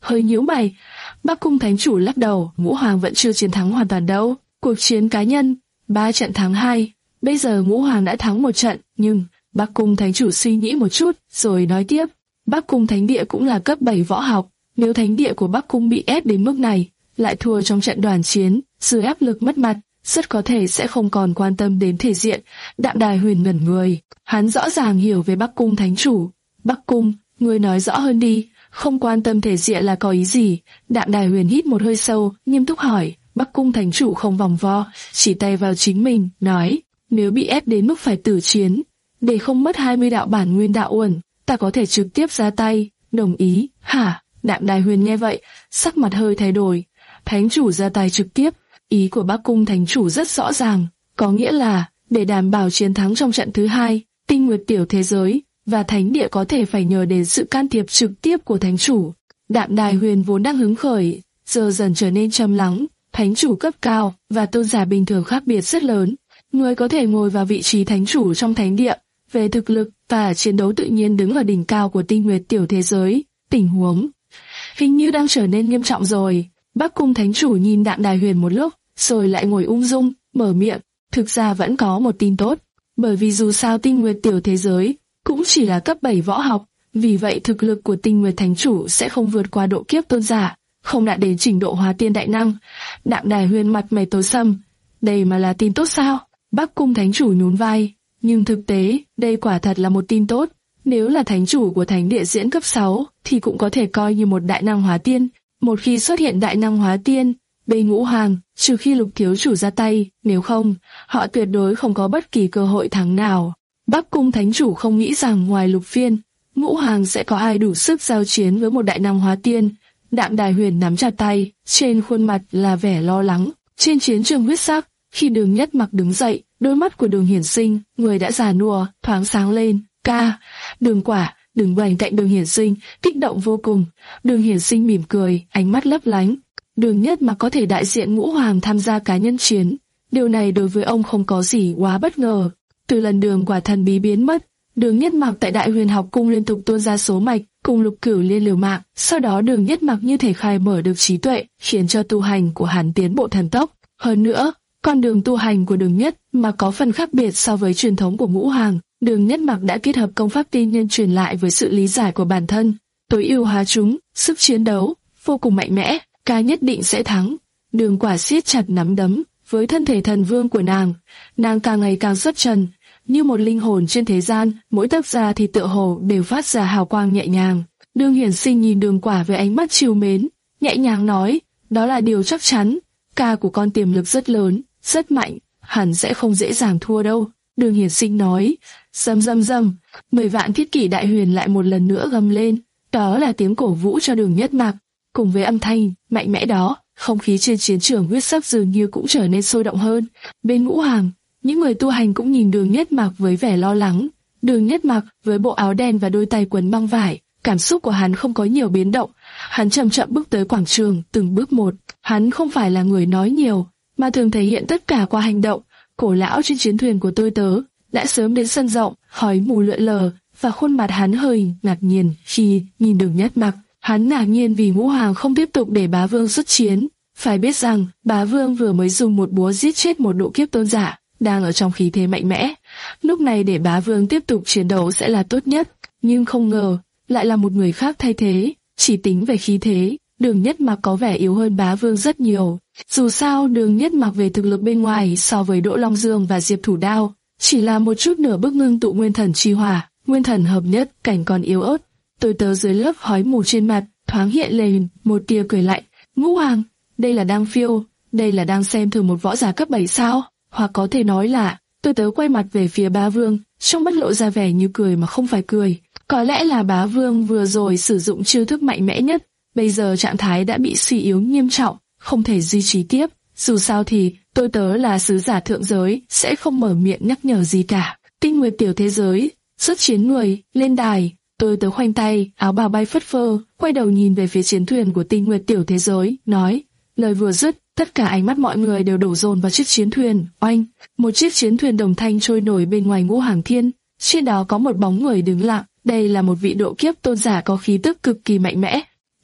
hơi nhíu mày. Bắc Cung Thánh Chủ lắc đầu, Ngũ Hoàng vẫn chưa chiến thắng hoàn toàn đâu. Cuộc chiến cá nhân, ba trận thắng hai, bây giờ Ngũ Hoàng đã thắng một trận, nhưng Bắc Cung Thánh Chủ suy nghĩ một chút, rồi nói tiếp. Bắc Cung Thánh Địa cũng là cấp bảy võ học, nếu Thánh Địa của Bắc Cung bị ép đến mức này, lại thua trong trận đoàn chiến, dưới áp lực mất mặt, rất có thể sẽ không còn quan tâm đến thể diện. Đạm Đài Huyền ngẩn người, hắn rõ ràng hiểu về Bắc Cung Thánh Chủ. Bắc Cung, ngươi nói rõ hơn đi, không quan tâm thể diện là có ý gì? Đạm Đài Huyền hít một hơi sâu, nghiêm túc hỏi. Bắc Cung Thánh Chủ không vòng vo, chỉ tay vào chính mình, nói, nếu bị ép đến mức phải tử chiến, để không mất hai mươi đạo bản nguyên đạo uẩn, ta có thể trực tiếp ra tay. Đồng ý? Hả? Đạm Đài Huyền nghe vậy, sắc mặt hơi thay đổi. Thánh Chủ ra tay trực tiếp, ý của Bắc Cung Thánh Chủ rất rõ ràng, có nghĩa là để đảm bảo chiến thắng trong trận thứ hai, Tinh Nguyệt Tiểu Thế Giới và Thánh Địa có thể phải nhờ đến sự can thiệp trực tiếp của Thánh Chủ. Đạm Đài Huyền vốn đang hứng khởi, giờ dần trở nên trầm lắng. Thánh Chủ cấp cao và tôn giả bình thường khác biệt rất lớn. Người có thể ngồi vào vị trí Thánh Chủ trong Thánh Địa, về thực lực và chiến đấu tự nhiên đứng ở đỉnh cao của Tinh Nguyệt Tiểu Thế Giới. Tình huống hình như đang trở nên nghiêm trọng rồi. Bắc Cung Thánh Chủ nhìn Đạm Đài Huyền một lúc, rồi lại ngồi ung dung, mở miệng. Thực ra vẫn có một tin tốt, bởi vì dù sao Tinh Nguyệt Tiểu Thế Giới cũng chỉ là cấp bảy võ học, vì vậy thực lực của Tinh Nguyệt Thánh Chủ sẽ không vượt qua độ kiếp tôn giả, không đạt đến trình độ hóa tiên đại năng. Đạm Đài Huyền mặt mày tối sầm, đây mà là tin tốt sao? Bắc Cung Thánh Chủ nhún vai, nhưng thực tế, đây quả thật là một tin tốt. Nếu là Thánh Chủ của Thánh Địa diễn cấp sáu, thì cũng có thể coi như một đại năng hóa tiên. Một khi xuất hiện đại năng hóa tiên, bên Ngũ Hoàng, trừ khi Lục Thiếu Chủ ra tay, nếu không, họ tuyệt đối không có bất kỳ cơ hội thắng nào. Bắc Cung Thánh Chủ không nghĩ rằng ngoài Lục Phiên, Ngũ Hoàng sẽ có ai đủ sức giao chiến với một đại năng hóa tiên. Đạm Đài Huyền nắm chặt tay, trên khuôn mặt là vẻ lo lắng. Trên chiến trường huyết sắc, khi Đường Nhất Mặc đứng dậy, đôi mắt của Đường Hiển Sinh, người đã già nua, thoáng sáng lên. Ca, Đường Quả, đứng bên cạnh Đường Hiển Sinh, kích động vô cùng. Đường Hiển Sinh mỉm cười, ánh mắt lấp lánh. Đường Nhất Mặc có thể đại diện Ngũ Hoàng tham gia cá nhân chiến, điều này đối với ông không có gì quá bất ngờ. Từ lần Đường Quả thần bí biến mất, Đường Nhất Mặc tại Đại Huyền Học Cung liên tục tuôn ra số mạch, cùng Lục Cửu Liên liều mạng. Sau đó Đường Nhất Mặc như thể khai mở được trí tuệ, khiến cho tu hành của hắn tiến bộ thần tốc. Hơn nữa, con đường tu hành của Đường Nhất Mặc có phần khác biệt so với truyền thống của Ngũ Hoàng. Đường Nhất Mặc đã kết hợp công pháp tiên nhân truyền lại với sự lý giải của bản thân, tối ưu hóa chúng, sức chiến đấu vô cùng mạnh mẽ. Ca nhất định sẽ thắng. Đường Quả siết chặt nắm đấm, với thân thể thần vương của nàng, nàng càng ngày càng xuất trần, như một linh hồn trên thế gian, mỗi tấc da thì tựa hồ đều phát ra hào quang nhẹ nhàng. Đường Hiển Sinh nhìn Đường Quả với ánh mắt trìu mến, nhẹ nhàng nói, đó là điều chắc chắn, ca của con tiềm lực rất lớn, rất mạnh, hẳn sẽ không dễ dàng thua đâu. Đường Hiển Sinh nói, rầm rầm rầm, mười vạn thiết kỷ Đại Huyền lại một lần nữa gầm lên, đó là tiếng cổ vũ cho Đường Nhất Mặc. Cùng với âm thanh mạnh mẽ đó, không khí trên chiến trường huyết sắc dường như cũng trở nên sôi động hơn. Bên Ngũ Hoàng, những người tu hành cũng nhìn Đường Nhất Mặc với vẻ lo lắng. Đường Nhất Mặc với bộ áo đen và đôi tay quấn băng vải, cảm xúc của hắn không có nhiều biến động. Hắn chậm chậm bước tới quảng trường, từng bước một. Hắn không phải là người nói nhiều, mà thường thể hiện tất cả qua hành động. Cổ lão trên chiến thuyền của tôi tớ đã sớm đến sân rộng, khói mù lượn lờ, và khuôn mặt hắn hơi ngạc nhiên khi nhìn Đường Nhất Mặc. Hắn ngạc nhiên vì Ngũ Hoàng không tiếp tục để Bá Vương xuất chiến. Phải biết rằng, Bá Vương vừa mới dùng một búa giết chết một độ kiếp tôn giả, đang ở trong khí thế mạnh mẽ. Lúc này để Bá Vương tiếp tục chiến đấu sẽ là tốt nhất, nhưng không ngờ, lại là một người khác thay thế. Chỉ tính về khí thế, Đường Nhất Mặc có vẻ yếu hơn Bá Vương rất nhiều. Dù sao, Đường Nhất Mặc về thực lực bên ngoài so với Đỗ Long Dương và Diệp Thủ Đao, chỉ là một chút nửa bước ngưng tụ nguyên thần chi hỏa, nguyên thần hợp nhất, cảnh còn yếu ớt. Tôi tớ dưới lớp khói mù trên mặt, thoáng hiện lên một tia cười lạnh. Ngũ Hoàng, đây là đang phiêu, đây là đang xem thường một võ giả cấp bảy sao? Hoặc có thể nói là, tôi tớ quay mặt về phía Bá Vương, trong mắt lộ ra vẻ như cười mà không phải cười. Có lẽ là Bá Vương vừa rồi sử dụng chiêu thức mạnh mẽ nhất, bây giờ trạng thái đã bị suy yếu nghiêm trọng, không thể duy trì tiếp. Dù sao thì, tôi tớ là sứ giả thượng giới, sẽ không mở miệng nhắc nhở gì cả. Tinh Nguyệt Tiểu Thế Giới, xuất chiến người, lên đài. Tôi tớ khoanh tay, áo bào bay phất phơ, quay đầu nhìn về phía chiến thuyền của Tinh Nguyệt Tiểu Thế Giới, nói. Lời vừa dứt, tất cả ánh mắt mọi người đều đổ dồn vào chiếc chiến thuyền. Oanh, một chiếc chiến thuyền đồng thanh trôi nổi bên ngoài Ngũ Hoàng Thiên. Trên đó có một bóng người đứng lặng. Đây là một vị độ kiếp tôn giả có khí tức cực kỳ mạnh mẽ.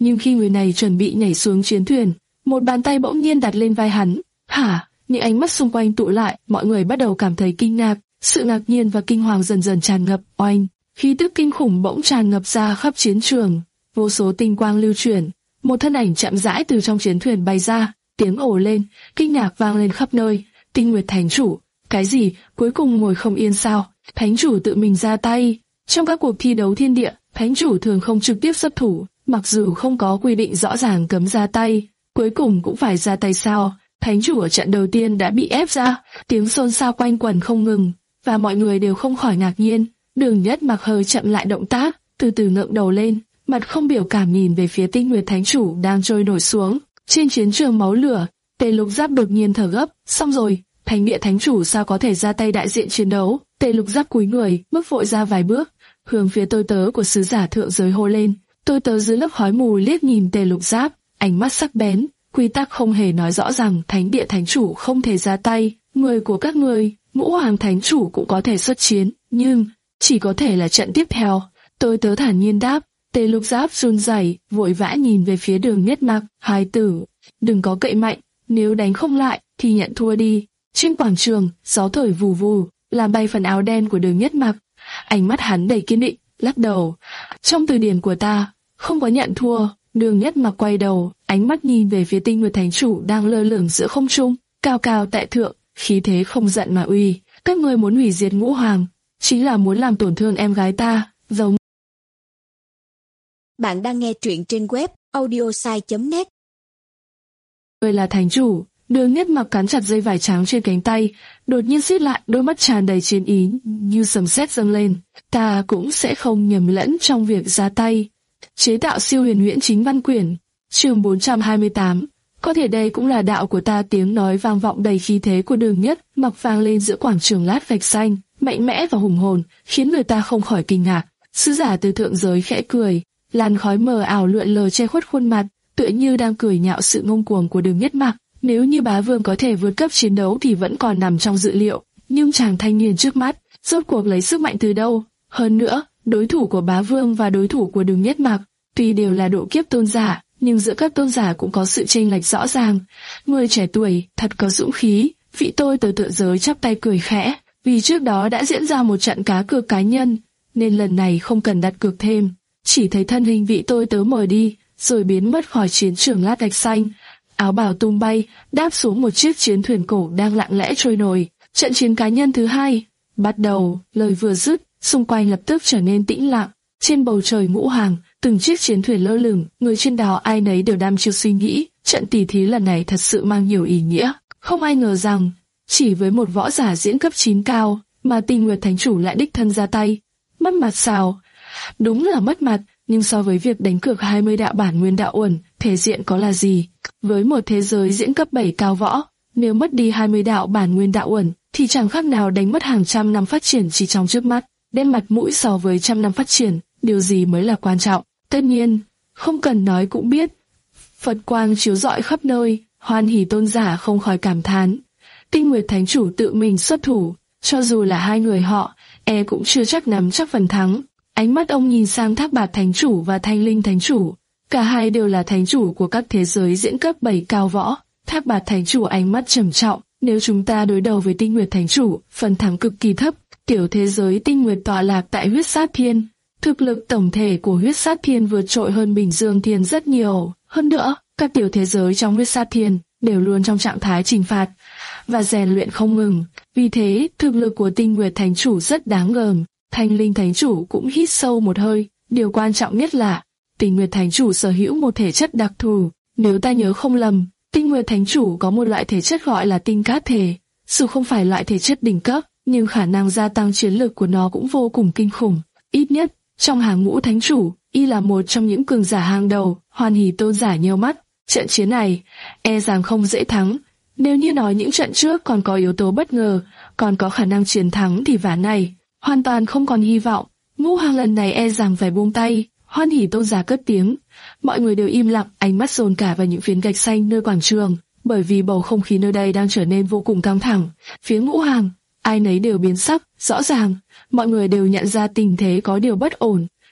Nhưng khi người này chuẩn bị nhảy xuống chiến thuyền, một bàn tay bỗng nhiên đặt lên vai hắn. Hả? Những ánh mắt xung quanh tụ lại, mọi người bắt đầu cảm thấy kinh ngạc, sự ngạc nhiên và kinh hoàng dần dần tràn ngập. Oanh! Khí tức kinh khủng bỗng tràn ngập ra khắp chiến trường, vô số tinh quang lưu chuyển, một thân ảnh chậm rãi từ trong chiến thuyền bay ra, tiếng ồ lên, kinh ngạc vang lên khắp nơi. Tinh Nguyệt Thánh Chủ, cái gì? Cuối cùng ngồi không yên sao? Thánh Chủ tự mình ra tay. Trong các cuộc thi đấu thiên địa, Thánh Chủ thường không trực tiếp xuất thủ, mặc dù không có quy định rõ ràng cấm ra tay, cuối cùng cũng phải ra tay sao? Thánh Chủ ở trận đầu tiên đã bị ép ra, tiếng xôn xao quanh quẩn không ngừng, và mọi người đều không khỏi ngạc nhiên. Đường Nhất Mặc hơi chậm lại động tác, từ từ ngẩng đầu lên, mặt không biểu cảm nhìn về phía Tinh Nguyệt Thánh Chủ đang trôi nổi xuống. Trên chiến trường máu lửa, Tề Lục Giáp đột nhiên thở gấp, xong rồi, Thánh Địa Thánh Chủ sao có thể ra tay đại diện chiến đấu? Tề Lục Giáp cúi người, bước vội ra vài bước, hướng phía tôi tớ của sứ giả thượng giới hô lên. Tôi tớ dưới lớp khói mù liếc nhìn Tề Lục Giáp, ánh mắt sắc bén. Quy tắc không hề nói rõ rằng Thánh Địa Thánh Chủ không thể ra tay. Người của các người, Ngũ Hoàng Thánh Chủ cũng có thể xuất chiến, nhưng chỉ có thể là trận tiếp theo. Tôi tớ thản nhiên đáp. Tề Lục Giáp run rẩy, vội vã nhìn về phía Đường Nhất Mặc. Hài tử, đừng có cậy mạnh, nếu đánh không lại thì nhận thua đi. Trên quảng trường, gió thổi vù vù, làm bay phần áo đen của Đường Nhất Mặc. Ánh mắt hắn đầy kiên định, lắc đầu. Trong từ điển của ta, không có nhận thua. Đường Nhất Mặc quay đầu, ánh mắt nhìn về phía Tinh Nguyệt Thánh Chủ đang lơ lửng giữa không trung, cao cao tại thượng, khí thế không giận mà uy. Các ngươi muốn hủy diệt Ngũ Hoàng, chính là muốn làm tổn thương em gái ta, giống. Bạn đang nghe truyện trên web audiosai chấm net. Người là Thánh Chủ. Đường Nhất Mặc cắn chặt dây vải trắng trên cánh tay, đột nhiên siết lại, đôi mắt tràn đầy chiến ý, như sấm sét dâng lên. Ta cũng sẽ không nhầm lẫn trong việc ra tay. Chế tạo siêu huyền huyễn chính văn quyển, chương bốn trăm hai mươi tám. Có thể đây cũng là đạo của ta. Tiếng nói vang vọng đầy khí thế của Đường Nhất Mặc vang lên giữa quảng trường lát gạch xanh, mạnh mẽ và hùng hồn, khiến người ta không khỏi kinh ngạc. Sứ giả từ thượng giới khẽ cười, làn khói mờ ảo lượn lờ che khuất khuôn mặt, tựa như đang cười nhạo sự ngông cuồng của Đường Nhất Mặc. Nếu như bá vương có thể vượt cấp chiến đấu thì vẫn còn nằm trong dự liệu, nhưng chàng thanh niên trước mắt, rốt cuộc lấy sức mạnh từ đâu? Hơn nữa, đối thủ của bá vương và đối thủ của Đường Nhất Mặc, tuy đều là độ kiếp tôn giả, nhưng giữa các tôn giả cũng có sự chênh lệch rõ ràng. Người trẻ tuổi, thật có dũng khí. Vị tôi từ thượng giới chắp tay cười khẽ, vì trước đó đã diễn ra một trận cá cược cá nhân, nên lần này không cần đặt cược thêm. Chỉ thấy thân hình vị tôi tớ mờ đi, rồi biến mất khỏi chiến trường lát gạch xanh. Áo bào tung bay, đáp xuống một chiếc chiến thuyền cổ đang lặng lẽ trôi nổi. Trận chiến cá nhân thứ hai bắt đầu. Lời vừa dứt, xung quanh lập tức trở nên tĩnh lặng. Trên bầu trời Ngũ Hoàng, từng chiếc chiến thuyền lơ lửng, người trên đó ai nấy đều đăm chiêu suy nghĩ. Trận tỷ thí lần này thật sự mang nhiều ý nghĩa. Không ai ngờ rằng, chỉ với một võ giả diễn cấp chín cao, mà Tinh Nguyệt Thánh Chủ lại đích thân ra tay. Mất mặt sao? Đúng là mất mặt, nhưng so với việc đánh cược hai mươi đạo bản nguyên đạo uẩn, thể diện có là gì? Với một thế giới diễn cấp bảy cao võ, nếu mất đi hai mươi đạo bản nguyên đạo uẩn, thì chẳng khác nào đánh mất hàng trăm năm phát triển chỉ trong trước mắt. Đem mặt mũi so với trăm năm phát triển, điều gì mới là quan trọng? Tất nhiên, không cần nói cũng biết. Phật quang chiếu rọi khắp nơi, Hoan Hỷ tôn giả không khỏi cảm thán. Tinh Nguyệt Thánh Chủ tự mình xuất thủ, cho dù là hai người họ, e cũng chưa chắc nắm chắc phần thắng. Ánh mắt ông nhìn sang Thác Bạt Thánh Chủ và Thanh Linh Thánh Chủ. Cả hai đều là thánh chủ của các thế giới diễn cấp bảy cao võ. Thác Bạt Thánh Chủ ánh mắt trầm trọng. Nếu chúng ta đối đầu với Tinh Nguyệt Thánh Chủ, phần thắng cực kỳ thấp. Tiểu thế giới Tinh Nguyệt tọa lạc tại Huyết Sát Thiên. Thực lực tổng thể của Huyết Sát Thiên vượt trội hơn Bình Dương Thiên rất nhiều. Hơn nữa, các tiểu thế giới trong Huyết Sát Thiên đều luôn trong trạng thái trừng phạt và rèn luyện không ngừng. Vì thế, thực lực của Tinh Nguyệt Thánh Chủ rất đáng gờm. Thanh Linh Thánh Chủ cũng hít sâu một hơi. Điều quan trọng nhất là Tinh Nguyệt Thánh Chủ sở hữu một thể chất đặc thù. Nếu ta nhớ không lầm, Tinh Nguyệt Thánh Chủ có một loại thể chất gọi là tinh cát thể. Dù không phải loại thể chất đỉnh cấp, nhưng khả năng gia tăng chiến lực của nó cũng vô cùng kinh khủng. Ít nhất, trong hàng ngũ Thánh Chủ, y là một trong những cường giả hàng đầu. Hoan Hỷ tôn giả nheo mắt. Trận chiến này, e rằng không dễ thắng. Nếu như nói những trận trước còn có yếu tố bất ngờ, còn có khả năng chiến thắng thì ván này hoàn toàn không còn hy vọng. Ngũ Hoàng lần này e rằng phải buông tay. Hoan Hỷ tôn giả cất tiếng. Mọi người đều im lặng, ánh mắt dồn cả vào những phiến gạch xanh nơi quảng trường, bởi vì bầu không khí nơi đây đang trở nên vô cùng căng thẳng. Phía Ngũ Hoàng, ai nấy đều biến sắc. Rõ ràng, mọi người đều nhận ra tình thế có điều bất ổn.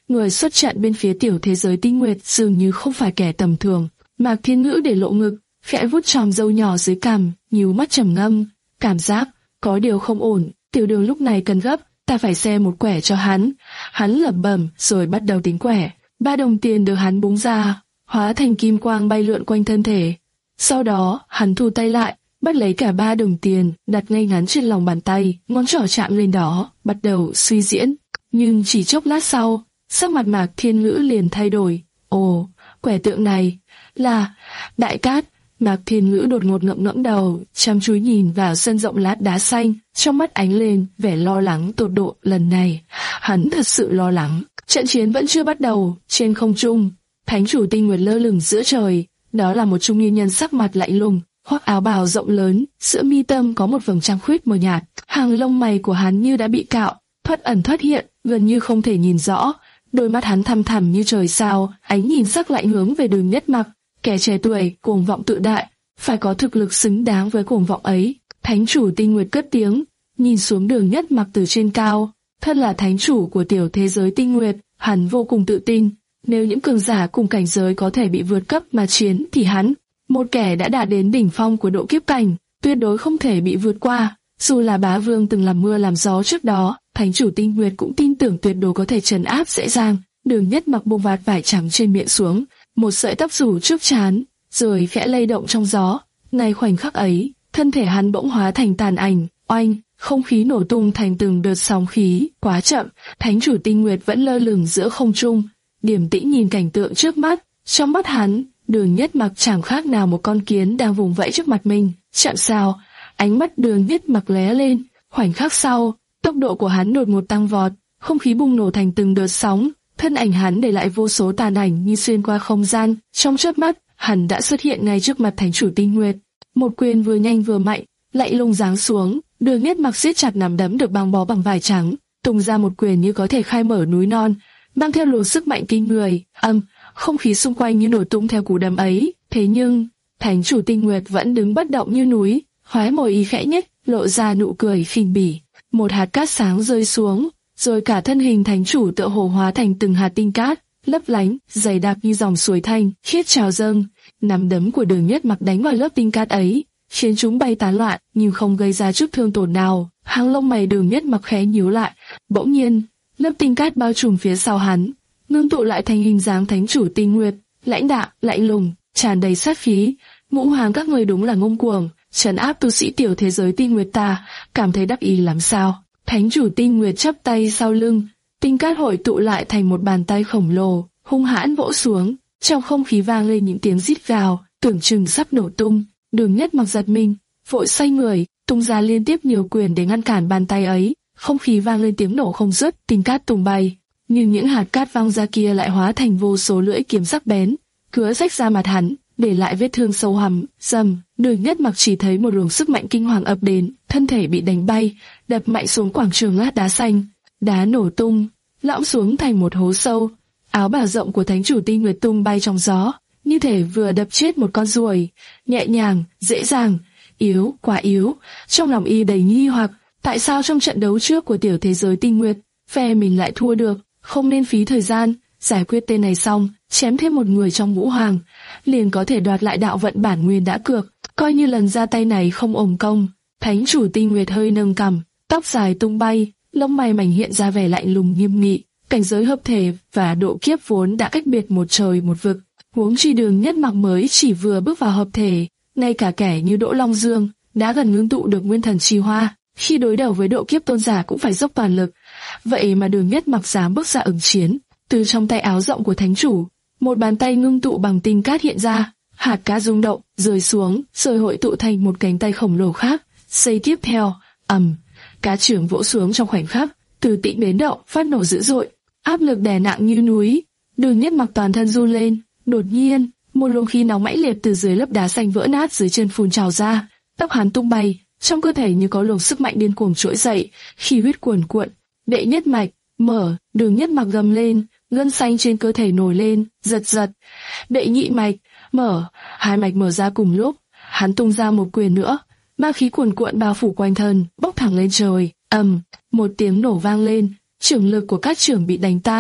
Người xuất trận bên phía tiểu thế giới tinh nguyệt dường như không phải kẻ tầm thường. Mạc Thiên Ngữ để lộ ngực, khẽ vuốt tròm râu nhỏ dưới cằm, nhíu mắt trầm ngâm, cảm giác có điều không ổn. Tiểu Đường lúc này cần gấp, ta phải xe một quẻ cho hắn. Hắn lẩm bẩm rồi bắt đầu tính quẻ. Ba đồng tiền được hắn búng ra, hóa thành kim quang bay lượn quanh thân thể. Sau đó hắn thu tay lại, bắt lấy cả ba đồng tiền, đặt ngay ngắn trên lòng bàn tay, ngón trỏ chạm lên đó, bắt đầu suy diễn. Nhưng chỉ chốc lát sau, sắc mặt Mạc Thiên Ngữ liền thay đổi. Ồ, quẻ tượng này là Đại Cát. Mạc Thiên Ngữ đột ngột ngậm ngẫm đầu, chăm chú nhìn vào sân rộng lát đá xanh, trong mắt ánh lên vẻ lo lắng tột độ. Lần này, hắn thật sự lo lắng. Trận chiến vẫn chưa bắt đầu. Trên không trung, Thánh chủ Tinh Nguyệt lơ lửng giữa trời. Đó là một trung niên nhân sắc mặt lạnh lùng, khoác áo bào rộng lớn, giữa mi tâm có một vầng trăng khuyết mờ nhạt. Hàng lông mày của hắn như đã bị cạo, thoát ẩn thoát hiện, gần như không thể nhìn rõ. Đôi mắt hắn thăm thẳm như trời sao, ánh nhìn sắc lạnh hướng về Đường Nhất Mặc. Kẻ trẻ tuổi, cuồng vọng tự đại, phải có thực lực xứng đáng với cuồng vọng ấy. Thánh chủ Tinh Nguyệt cất tiếng, nhìn xuống Đường Nhất Mặc từ trên cao. Thân là thánh chủ của tiểu thế giới Tinh Nguyệt, hắn vô cùng tự tin. Nếu những cường giả cùng cảnh giới có thể bị vượt cấp mà chiến, thì hắn, một kẻ đã đạt đến đỉnh phong của độ kiếp cảnh, tuyệt đối không thể bị vượt qua. Dù là bá vương từng làm mưa làm gió trước đó, thánh chủ Tinh Nguyệt cũng tin tưởng tuyệt đối có thể trấn áp dễ dàng. Đường Nhất Mặc buông vạt vải trắng trên miệng xuống, một sợi tóc rủ trước trán, rồi khẽ lay động trong gió. Ngay khoảnh khắc ấy, thân thể hắn bỗng hóa thành tàn ảnh, oanh, không khí nổ tung thành từng đợt sóng khí. Quá chậm, thánh chủ Tinh Nguyệt vẫn lơ lửng giữa không trung, điềm tĩnh nhìn cảnh tượng trước mắt. Trong mắt hắn, Đường Nhất Mặc chẳng khác nào một con kiến đang vùng vẫy trước mặt mình. Chậm sao, ánh mắt Đường Nhất Mặc lóe lên, khoảnh khắc sau, tốc độ của hắn đột ngột tăng vọt, không khí bùng nổ thành từng đợt sóng, thân ảnh hắn để lại vô số tàn ảnh như xuyên qua không gian. Trong chớp mắt, hắn đã xuất hiện ngay trước mặt thánh chủ Tinh Nguyệt. Một quyền vừa nhanh vừa mạnh, lạnh lùng giáng xuống. Đường Nhất Mặc siết chặt nắm đấm được băng bó bằng vải trắng, tung ra một quyền như có thể khai mở núi non, mang theo luồng sức mạnh kinh người. Âm, không khí xung quanh như nổ tung theo cú đấm ấy. Thế nhưng, thánh chủ Tinh Nguyệt vẫn đứng bất động như núi, khóe môi y khẽ nhếch, lộ ra nụ cười khinh bỉ. Một hạt cát sáng rơi xuống, rồi cả thân hình thánh chủ tựa hồ hóa thành từng hạt tinh cát, lấp lánh, dày đặc như dòng suối thanh, khiết trào dâng. Nắm đấm của Đường Nhất Mặc đánh vào lớp tinh cát ấy, khiến chúng bay tán loạn, nhưng không gây ra chút thương tổn nào. Hàng lông mày Đường Nhất Mặc khẽ nhíu lại. Bỗng nhiên, lớp tinh cát bao trùm phía sau hắn, ngưng tụ lại thành hình dáng thánh chủ Tinh Nguyệt, lãnh đạm, lạnh lùng, tràn đầy sát khí. Ngũ hoàng các người đúng là ngông cuồng, trấn áp tu sĩ tiểu thế giới Tinh Nguyệt ta, cảm thấy đắc ý lắm sao? Thánh chủ Tinh Nguyệt chắp tay sau lưng, tinh cát hội tụ lại thành một bàn tay khổng lồ, hung hãn vỗ xuống. Trong không khí vang lên những tiếng rít gào, tưởng chừng sắp nổ tung. Đường Nhất Mặc giật mình, vội xoay người, tung ra liên tiếp nhiều quyền để ngăn cản bàn tay ấy. Không khí vang lên tiếng nổ không dứt, tinh cát tung bay, nhưng những hạt cát văng ra kia lại hóa thành vô số lưỡi kiếm sắc bén, cứa rách ra mặt hắn, để lại vết thương sâu hằn. Dầm, Đường Nhất Mặc chỉ thấy một luồng sức mạnh kinh hoàng ập đến, thân thể bị đánh bay, đập mạnh xuống quảng trường lát đá xanh. Đá nổ tung, lõm xuống thành một hố sâu. Áo bào rộng của thánh chủ Tinh Nguyệt tung bay trong gió, như thể vừa đập chết một con ruồi, nhẹ nhàng, dễ dàng, yếu, quá yếu. Trong lòng y đầy nghi hoặc, tại sao trong trận đấu trước của tiểu thế giới Tinh Nguyệt, phe mình lại thua được? Không nên phí thời gian, giải quyết tên này xong, chém thêm một người trong ngũ hoàng, liền có thể đoạt lại đạo vận bản nguyên đã cược. Coi như lần ra tay này không uổng công. Thánh chủ Tinh Nguyệt hơi nâng cằm, tóc dài tung bay, lông mày mảnh hiện ra vẻ lạnh lùng nghiêm nghị. Cảnh giới hợp thể và độ kiếp vốn đã cách biệt một trời một vực, huống chi Đường Nhất Mặc mới chỉ vừa bước vào hợp thể, ngay cả kẻ như Đỗ Long Dương đã gần ngưng tụ được nguyên thần chi hoa, khi đối đầu với độ kiếp tôn giả cũng phải dốc toàn lực. Vậy mà Đường Nhất Mặc dám bước ra ứng chiến. Từ trong tay áo rộng của thánh chủ, một bàn tay ngưng tụ bằng tinh cát hiện ra, hạt cát rung động, rơi xuống, rồi hội tụ thành một cánh tay khổng lồ khác. Giây tiếp theo, ầm, cá chưởng vỗ xuống trong khoảnh khắc, từ tĩnh đến động, phát nổ dữ dội, áp lực đè nặng như núi. Đường Nhất Mặc toàn thân run lên. Đột nhiên, một luồng khí nóng mãnh liệt từ dưới lớp đá xanh vỡ nát dưới chân phun trào ra, tóc hắn tung bay, trong cơ thể như có luồng sức mạnh điên cuồng trỗi dậy, khí huyết cuồn cuộn. Đệ nhất mạch mở, Đường Nhất Mặc gầm lên, gân xanh trên cơ thể nổi lên, giật giật. Đệ nhị mạch mở, hai mạch mở ra cùng lúc, hắn tung ra một quyền nữa, ma khí cuồn cuộn bao phủ quanh thân, bốc thẳng lên trời. Ầm, một tiếng nổ vang lên, trưởng lực của các trưởng bị đánh tan,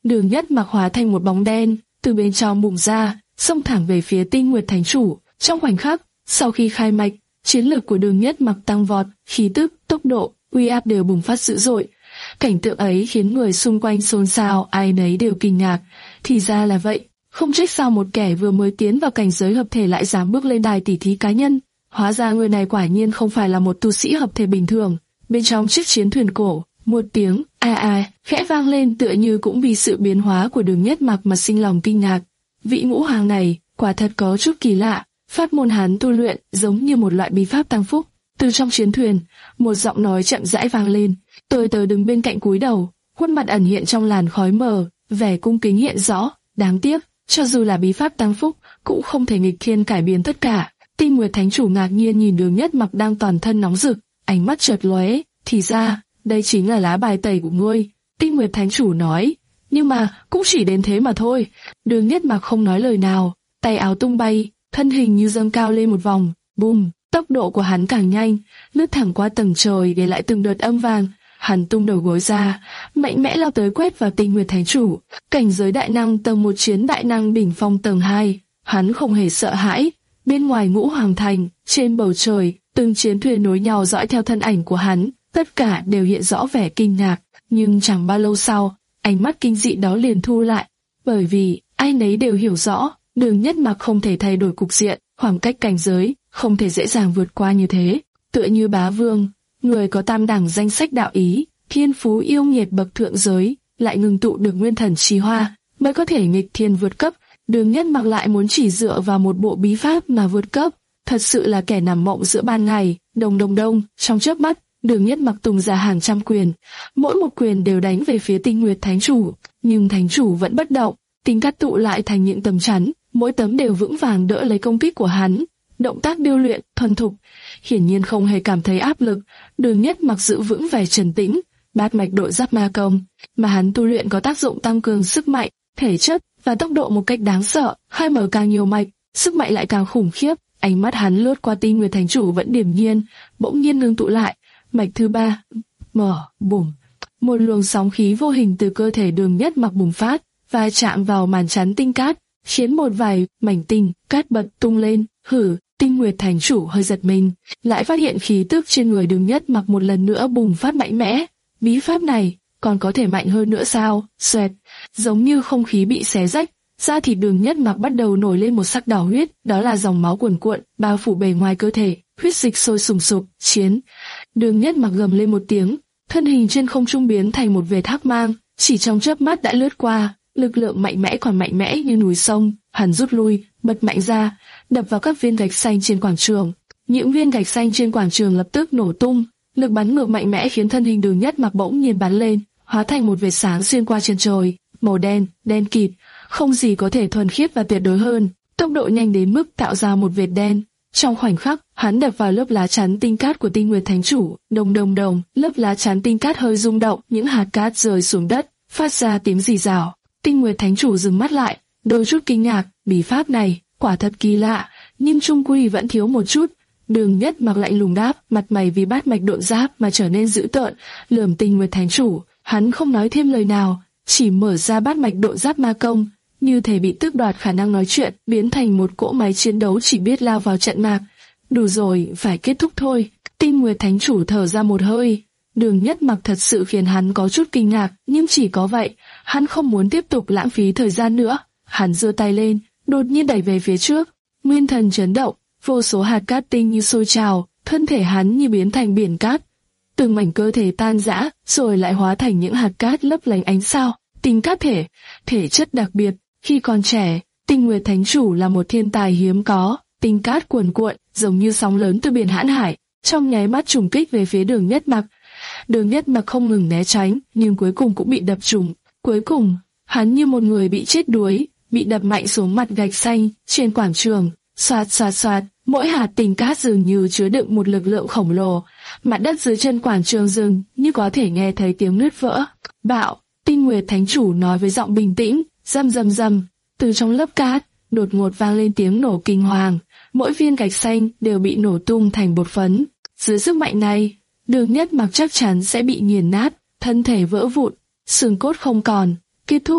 Đường Nhất Mặc hóa thành một bóng đen, từ bên trong bùng ra, xông thẳng về phía Tinh Nguyệt Thánh Chủ. Trong khoảnh khắc, sau khi khai mạch, chiến lực của Đường Nhất Mặc tăng vọt, khí tức, tốc độ, uy áp đều bùng phát dữ dội. Cảnh tượng ấy khiến người xung quanh xôn xao, ai nấy đều kinh ngạc. Thì ra là vậy, không trách sao một kẻ vừa mới tiến vào cảnh giới hợp thể lại dám bước lên đài tỉ thí cá nhân. Hóa ra người này quả nhiên không phải là một tu sĩ hợp thể bình thường. Bên trong chiếc chiến thuyền cổ, một tiếng a a khẽ vang lên, tựa như cũng vì sự biến hóa của Đường Nhất Mặc mà sinh lòng kinh ngạc. Vị ngũ hoàng này quả thật có chút kỳ lạ. Pháp môn hắn tu luyện giống như một loại bí pháp tăng phúc. Từ trong chiến thuyền, một giọng nói chậm rãi vang lên. Tôi tớ đứng bên cạnh cúi đầu, khuôn mặt ẩn hiện trong làn khói mờ, vẻ cung kính hiện rõ. Đáng tiếc, cho dù là bí pháp tăng phúc, cũng không thể nghịch thiên cải biến tất cả. Tinh Nguyệt Thánh Chủ ngạc nhiên nhìn Đường Nhất Mặc đang toàn thân nóng rực, ánh mắt chợt lóe. Thì ra, đây chính là lá bài tẩy của ngươi. Tinh Nguyệt Thánh Chủ nói, nhưng mà cũng chỉ đến thế mà thôi. Đường Nhất Mặc không nói lời nào, tay áo tung bay, thân hình như dâng cao lên một vòng, bùm, tốc độ của hắn càng nhanh, lướt thẳng qua tầng trời để lại từng đợt âm vang. Hắn tung đầu gối ra, mạnh mẽ lao tới quét vào Tinh Nguyệt Thánh Chủ. Cảnh giới đại năng tầng một chiến đại năng đỉnh phong tầng hai, hắn không hề sợ hãi. Bên ngoài Ngũ Hoàng Thành, trên bầu trời, từng chiến thuyền nối nhau dõi theo thân ảnh của hắn, tất cả đều hiện rõ vẻ kinh ngạc. Nhưng chẳng bao lâu sau, ánh mắt kinh dị đó liền thu lại, bởi vì ai nấy đều hiểu rõ, Đường Nhất Mặc không thể thay đổi cục diện, khoảng cách cảnh giới không thể dễ dàng vượt qua như thế. Tựa như Bá Vương, người có tam đẳng danh sách đạo ý, thiên phú yêu nghiệt bậc thượng giới, lại ngừng tụ được nguyên thần chi hoa, mới có thể nghịch thiên vượt cấp. Đường Nhất Mặc lại muốn chỉ dựa vào một bộ bí pháp mà vượt cấp, thật sự là kẻ nằm mộng giữa ban ngày. Đông đông đông, trong chớp mắt, Đường Nhất Mặc tung ra hàng trăm quyền, mỗi một quyền đều đánh về phía Tinh Nguyệt Thánh Chủ, nhưng Thánh Chủ vẫn bất động, tính cắt tụ lại thành những tấm chắn, mỗi tấm đều vững vàng đỡ lấy công kích của hắn. Động tác điêu luyện, thuần thục, hiển nhiên không hề cảm thấy áp lực. Đường Nhất Mặc giữ vững vẻ trấn tĩnh. Bát mạch độ giáp ma công mà hắn tu luyện có tác dụng tăng cường sức mạnh, thể chất và tốc độ một cách đáng sợ. Khai mở càng nhiều mạch, sức mạnh lại càng khủng khiếp. Ánh mắt hắn lướt qua Tinh Nguyệt Thánh Chủ vẫn điềm nhiên, bỗng nhiên ngưng tụ lại. Mạch thứ ba, mở, bùm. Một luồng sóng khí vô hình từ cơ thể Đường Nhất Mặc bùng phát, và chạm vào màn chắn tinh cát, khiến một vài mảnh tinh cát bật tung lên. Hử, Tinh Nguyệt Thánh Chủ hơi giật mình, lại phát hiện khí tức trên người Đường Nhất Mặc một lần nữa bùng phát mạnh mẽ. Bí pháp này còn có thể mạnh hơn nữa sao? Xoẹt, giống như không khí bị xé rách, da thịt Đường Nhất Mặc bắt đầu nổi lên một sắc đỏ huyết, đó là dòng máu cuồn cuộn bao phủ bề ngoài cơ thể, huyết dịch sôi sùng sục. Chiến. Đường Nhất Mặc gầm lên một tiếng, thân hình trên không trung biến thành một vệt hắc mang, chỉ trong chớp mắt đã lướt qua. Lực lượng mạnh mẽ còn mạnh mẽ như núi sông, hắn rút lui, bật mạnh ra, đập vào các viên gạch xanh trên quảng trường. Những viên gạch xanh trên quảng trường lập tức nổ tung, lực bắn ngược mạnh mẽ khiến thân hình Đường Nhất Mặc bỗng nhiên bắn lên, hóa thành một vệt sáng xuyên qua chân trời, màu đen, đen kịt, không gì có thể thuần khiết và tuyệt đối hơn. Tốc độ nhanh đến mức tạo ra một vệt đen. Trong khoảnh khắc, hắn đập vào lớp lá chắn tinh cát của Tinh Nguyệt Thánh Chủ. Đồng đồng đồng, lớp lá chắn tinh cát hơi rung động, những hạt cát rơi xuống đất, phát ra tiếng rì rào. Tinh Nguyệt Thánh Chủ dừng mắt lại, đôi chút kinh ngạc, bí pháp này quả thật kỳ lạ, nhưng chung quy vẫn thiếu một chút. Đường Nhất Mặc lạnh lùng đáp, mặt mày vì bát mạch độn giáp mà trở nên dữ tợn, lườm Tinh Nguyệt Thánh Chủ. Hắn không nói thêm lời nào, chỉ mở ra bát mạch độn giáp ma công, như thể bị tước đoạt khả năng nói chuyện, biến thành một cỗ máy chiến đấu chỉ biết lao vào trận mạc. Đủ rồi, phải kết thúc thôi. Tinh Nguyệt Thánh Chủ thở ra một hơi. Đường Nhất Mặc thật sự khiến hắn có chút kinh ngạc, nhưng chỉ có vậy, hắn không muốn tiếp tục lãng phí thời gian nữa. Hắn giơ tay lên, đột nhiên đẩy về phía trước, nguyên thần chấn động, vô số hạt cát tinh như sôi trào, thân thể hắn như biến thành biển cát. Từng mảnh cơ thể tan rã, rồi lại hóa thành những hạt cát lấp lánh ánh sao. Tinh cát thể, thể chất đặc biệt. Khi còn trẻ, Tinh Nguyệt Thánh Chủ là một thiên tài hiếm có. Tinh cát cuồn cuộn, giống như sóng lớn từ biển hãn hải, trong nháy mắt trùng kích về phía Đường Nhất Mặc. Đường Nhất Mặc không ngừng né tránh, nhưng cuối cùng cũng bị đập trúng. Cuối cùng, hắn như một người bị chết đuối, bị đập mạnh xuống mặt gạch xanh trên quảng trường. Xoạt xoạt xoạt, mỗi hạt tinh cát dường như chứa đựng một lực lượng khổng lồ. Mặt đất dưới chân quảng trường dừng, như có thể nghe thấy tiếng nứt vỡ. Bạo, Tinh Nguyệt Thánh Chủ nói với giọng bình tĩnh. Rầm rầm rầm, từ trong lớp cát đột ngột vang lên tiếng nổ kinh hoàng. Mỗi viên gạch xanh đều bị nổ tung thành bột phấn. Dưới sức mạnh này, Đường Nhất Mặc chắc chắn sẽ bị nghiền nát, thân thể vỡ vụn, xương cốt không còn. Kết thúc,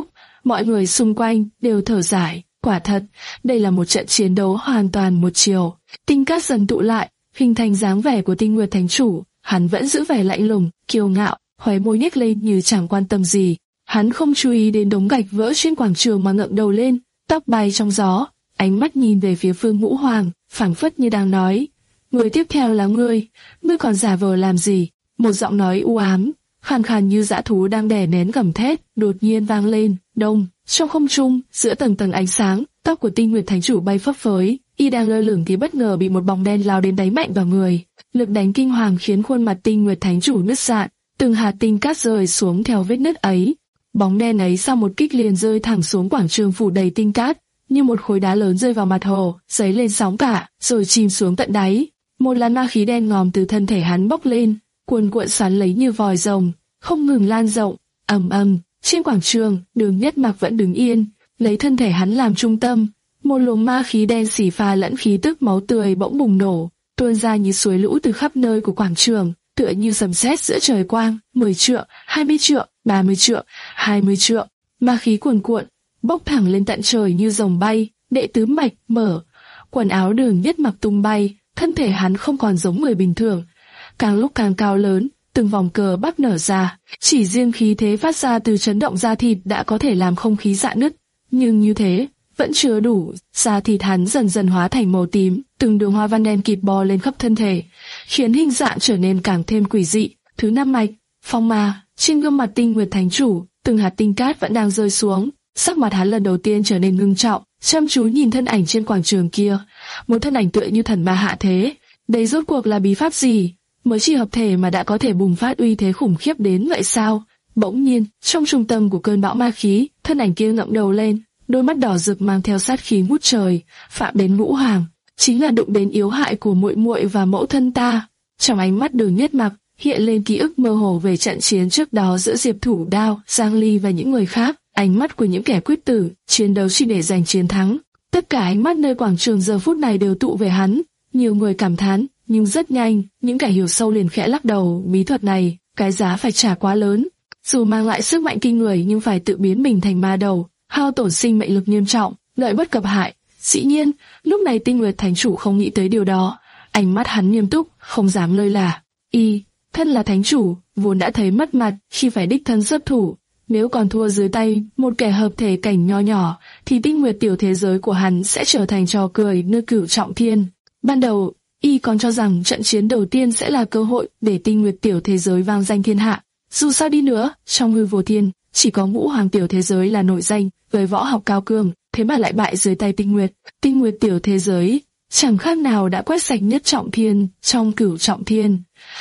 Mọi người xung quanh đều thở dài, quả thật, đây là một trận chiến đấu hoàn toàn một chiều. Tinh cát dần tụ lại, hình thành dáng vẻ của Tinh Nguyệt Thánh Chủ, hắn vẫn giữ vẻ lạnh lùng, kiêu ngạo, khóe môi nhếch lên như chẳng quan tâm gì. Hắn không chú ý đến đống gạch vỡ trên quảng trường mà ngẩng đầu lên, tóc bay trong gió, ánh mắt nhìn về phía Phương Ngũ Hoàng, phảng phất như đang nói: người tiếp theo là ngươi, ngươi còn giả vờ làm gì? Một giọng nói u ám, khàn khàn như dã thú đang đè nén gầm thét, đột nhiên vang lên. Đông, trong không trung, giữa tầng tầng ánh sáng, tóc của Tinh Nguyệt Thánh Chủ bay phấp phới, y đang lơ lửng thì bất ngờ bị một bóng đen lao đến đánh mạnh vào người. Lực đánh kinh hoàng khiến khuôn mặt Tinh Nguyệt Thánh Chủ nứt rạn, từng hạt tinh cát rơi xuống theo vết nứt ấy. Bóng đen ấy sau một kích liền rơi thẳng xuống quảng trường phủ đầy tinh cát, như một khối đá lớn rơi vào mặt hồ, dấy lên sóng cả, rồi chìm xuống tận đáy. Một làn ma khí đen ngòm từ thân thể hắn bốc lên, cuồn cuộn xoắn lấy như vòi rồng, không ngừng lan rộng. Ầm ầm, trên quảng trường, Đường Nhất Mặc vẫn đứng yên, lấy thân thể hắn làm trung tâm. Một luồng ma khí đen xỉ pha lẫn khí tức máu tươi bỗng bùng nổ, tuôn ra như suối lũ từ khắp nơi của quảng trường, tựa như sấm sét giữa trời quang. Mười trượng, hai mươi trượng, ba mươi trượng, hai mươi trượng, ma khí cuồn cuộn, bốc thẳng lên tận trời như rồng bay. Đệ tứ mạch mở, quần áo Đường Nhất Mặc tung bay, thân thể hắn không còn giống người bình thường, càng lúc càng cao lớn, từng vòng cờ bắp nở ra. Chỉ riêng khí thế phát ra từ chấn động da thịt đã có thể làm không khí rạn nứt, nhưng như thế vẫn chưa đủ. Da thịt hắn dần dần hóa thành màu tím, từng đường hoa văn đen kịt bò lên khắp thân thể, khiến hình dạng trở nên càng thêm quỷ dị. Thứ năm mạch, phong ma. Trên gương mặt Tinh Nguyệt Thánh Chủ, từng hạt tinh cát vẫn đang rơi xuống. Sắc mặt hắn lần đầu tiên trở nên ngưng trọng, chăm chú nhìn thân ảnh trên quảng trường kia, một thân ảnh tựa như thần ma hạ thế. Đây rốt cuộc là bí pháp gì? Mới chỉ hợp thể mà đã có thể bùng phát uy thế khủng khiếp đến vậy sao? Bỗng nhiên, trong trung tâm của cơn bão ma khí, thân ảnh kia ngẩng đầu lên, đôi mắt đỏ rực mang theo sát khí ngút trời, phạm đến Ngũ Hoàng, chính là đụng đến yếu hại của muội muội và mẫu thân ta. Trong ánh mắt Đường Nhất Mặc hiện lên ký ức mơ hồ về trận chiến trước đó giữa Diệp Thủ Đao, Giang Ly và những người khác. Ánh mắt của những kẻ quyết tử, chiến đấu chỉ để giành chiến thắng. Tất cả ánh mắt nơi quảng trường giờ phút này đều tụ về hắn. Nhiều người cảm thán, nhưng rất nhanh, những kẻ hiểu sâu liền khẽ lắc đầu. Bí thuật này, cái giá phải trả quá lớn. Dù mang lại sức mạnh kinh người nhưng phải tự biến mình thành ma đầu, hao tổn sinh mệnh lực nghiêm trọng, lợi bất cập hại. Dĩ nhiên, lúc này Tinh Nguyệt Thánh Chủ không nghĩ tới điều đó. Ánh mắt hắn nghiêm túc, không dám lơi là. Y, thân là Thánh Chủ, vốn đã thấy mất mặt khi phải đích thân xuất thủ. Nếu còn thua dưới tay một kẻ hợp thể cảnh nho nhỏ, thì Tinh Nguyệt tiểu thế giới của hắn sẽ trở thành trò cười nơi Cửu Trọng Thiên. Ban đầu, y còn cho rằng trận chiến đầu tiên sẽ là cơ hội để Tinh Nguyệt tiểu thế giới vang danh thiên hạ. Dù sao đi nữa, trong Hư Vô Thiên, chỉ có Ngũ Hoàng tiểu thế giới là nổi danh với võ học cao cường, thế mà lại bại dưới tay Tinh Nguyệt. Tinh Nguyệt tiểu thế giới chẳng khác nào đã quét sạch Nhất Trọng Thiên trong Cửu Trọng Thiên.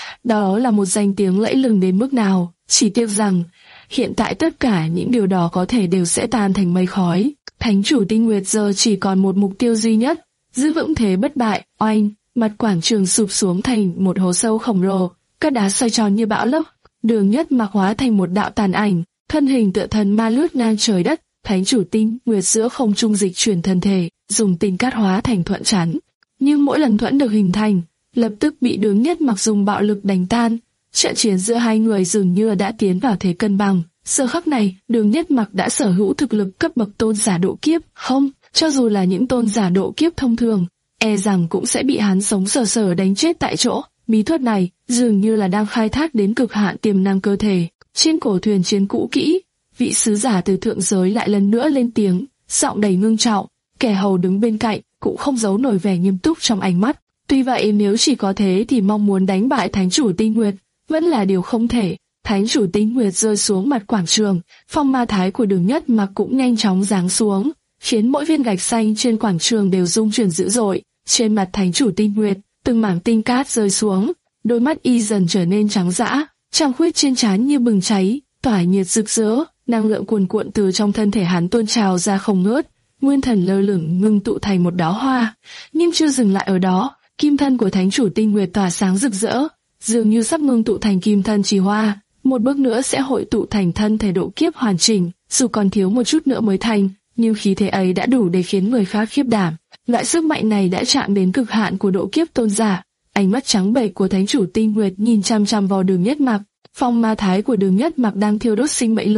Đó là một danh tiếng lẫy lừng đến mức nào, chỉ tiếc rằng hiện tại tất cả những điều đó có thể đều sẽ tan thành mây khói. Thánh Chủ Tinh Nguyệt giờ chỉ còn một mục tiêu duy nhất, giữ vững thế bất bại. Oanh, mặt quảng trường sụp xuống thành một hố sâu khổng lồ, các đá xoay tròn như bão lốc. Đường Nhất Mặc hóa thành một đạo tàn ảnh, thân hình tựa thần ma lướt ngang trời đất. Thánh Chủ Tinh Nguyệt giữa không trung dịch chuyển thân thể, dùng tinh cát hóa thành thuẫn chắn. Nhưng mỗi lần thuẫn được hình thành, lập tức bị Đường Nhất Mặc dùng bạo lực đánh tan. Trận chiến giữa hai người dường như đã tiến vào thế cân bằng. Giờ khắc này, Đường Nhất Mặc đã sở hữu thực lực cấp bậc tôn giả độ kiếp. Không, cho dù là những tôn giả độ kiếp thông thường, e rằng cũng sẽ bị hắn sống sờ sờ đánh chết tại chỗ. Bí thuật này dường như là đang khai thác đến cực hạn tiềm năng cơ thể. Trên cổ thuyền chiến cũ kỹ, vị sứ giả từ thượng giới lại lần nữa lên tiếng, giọng đầy ngưng trọng. Kẻ hầu đứng bên cạnh cũng không giấu nổi vẻ nghiêm túc trong ánh mắt. Tuy vậy, nếu chỉ có thế thì mong muốn đánh bại Thánh Chủ Tinh Nguyệt vẫn là điều không thể. Thánh Chủ Tinh Nguyệt rơi xuống mặt quảng trường, phong ma thái của Đường Nhất Mặc cũng nhanh chóng giáng xuống, khiến mỗi viên gạch xanh trên quảng trường đều rung chuyển dữ dội. Trên mặt Thánh Chủ Tinh Nguyệt, từng mảng tinh cát rơi xuống, đôi mắt y dần trở nên trắng dã, trăng khuyết trên trán như bừng cháy, tỏa nhiệt rực rỡ, năng lượng cuồn cuộn từ trong thân thể hắn tuôn trào ra không ngớt, nguyên thần lơ lửng ngưng tụ thành một đóa hoa. Nhưng chưa dừng lại ở đó, kim thân của Thánh Chủ Tinh Nguyệt tỏa sáng rực rỡ, dường như sắp ngưng tụ thành kim thân trì hoa, một bước nữa sẽ hội tụ thành thân thể độ kiếp hoàn chỉnh. Dù còn thiếu một chút nữa mới thành, nhưng khí thế ấy đã đủ để khiến người khác khiếp đảm. Loại sức mạnh này đã chạm đến cực hạn của độ kiếp tôn giả. Ánh mắt trắng bệch của Thánh Chủ Tinh Nguyệt nhìn chăm chăm vào Đường Nhất Mặc. Phong ma thái của Đường Nhất Mặc đang thiêu đốt sinh mệnh lực,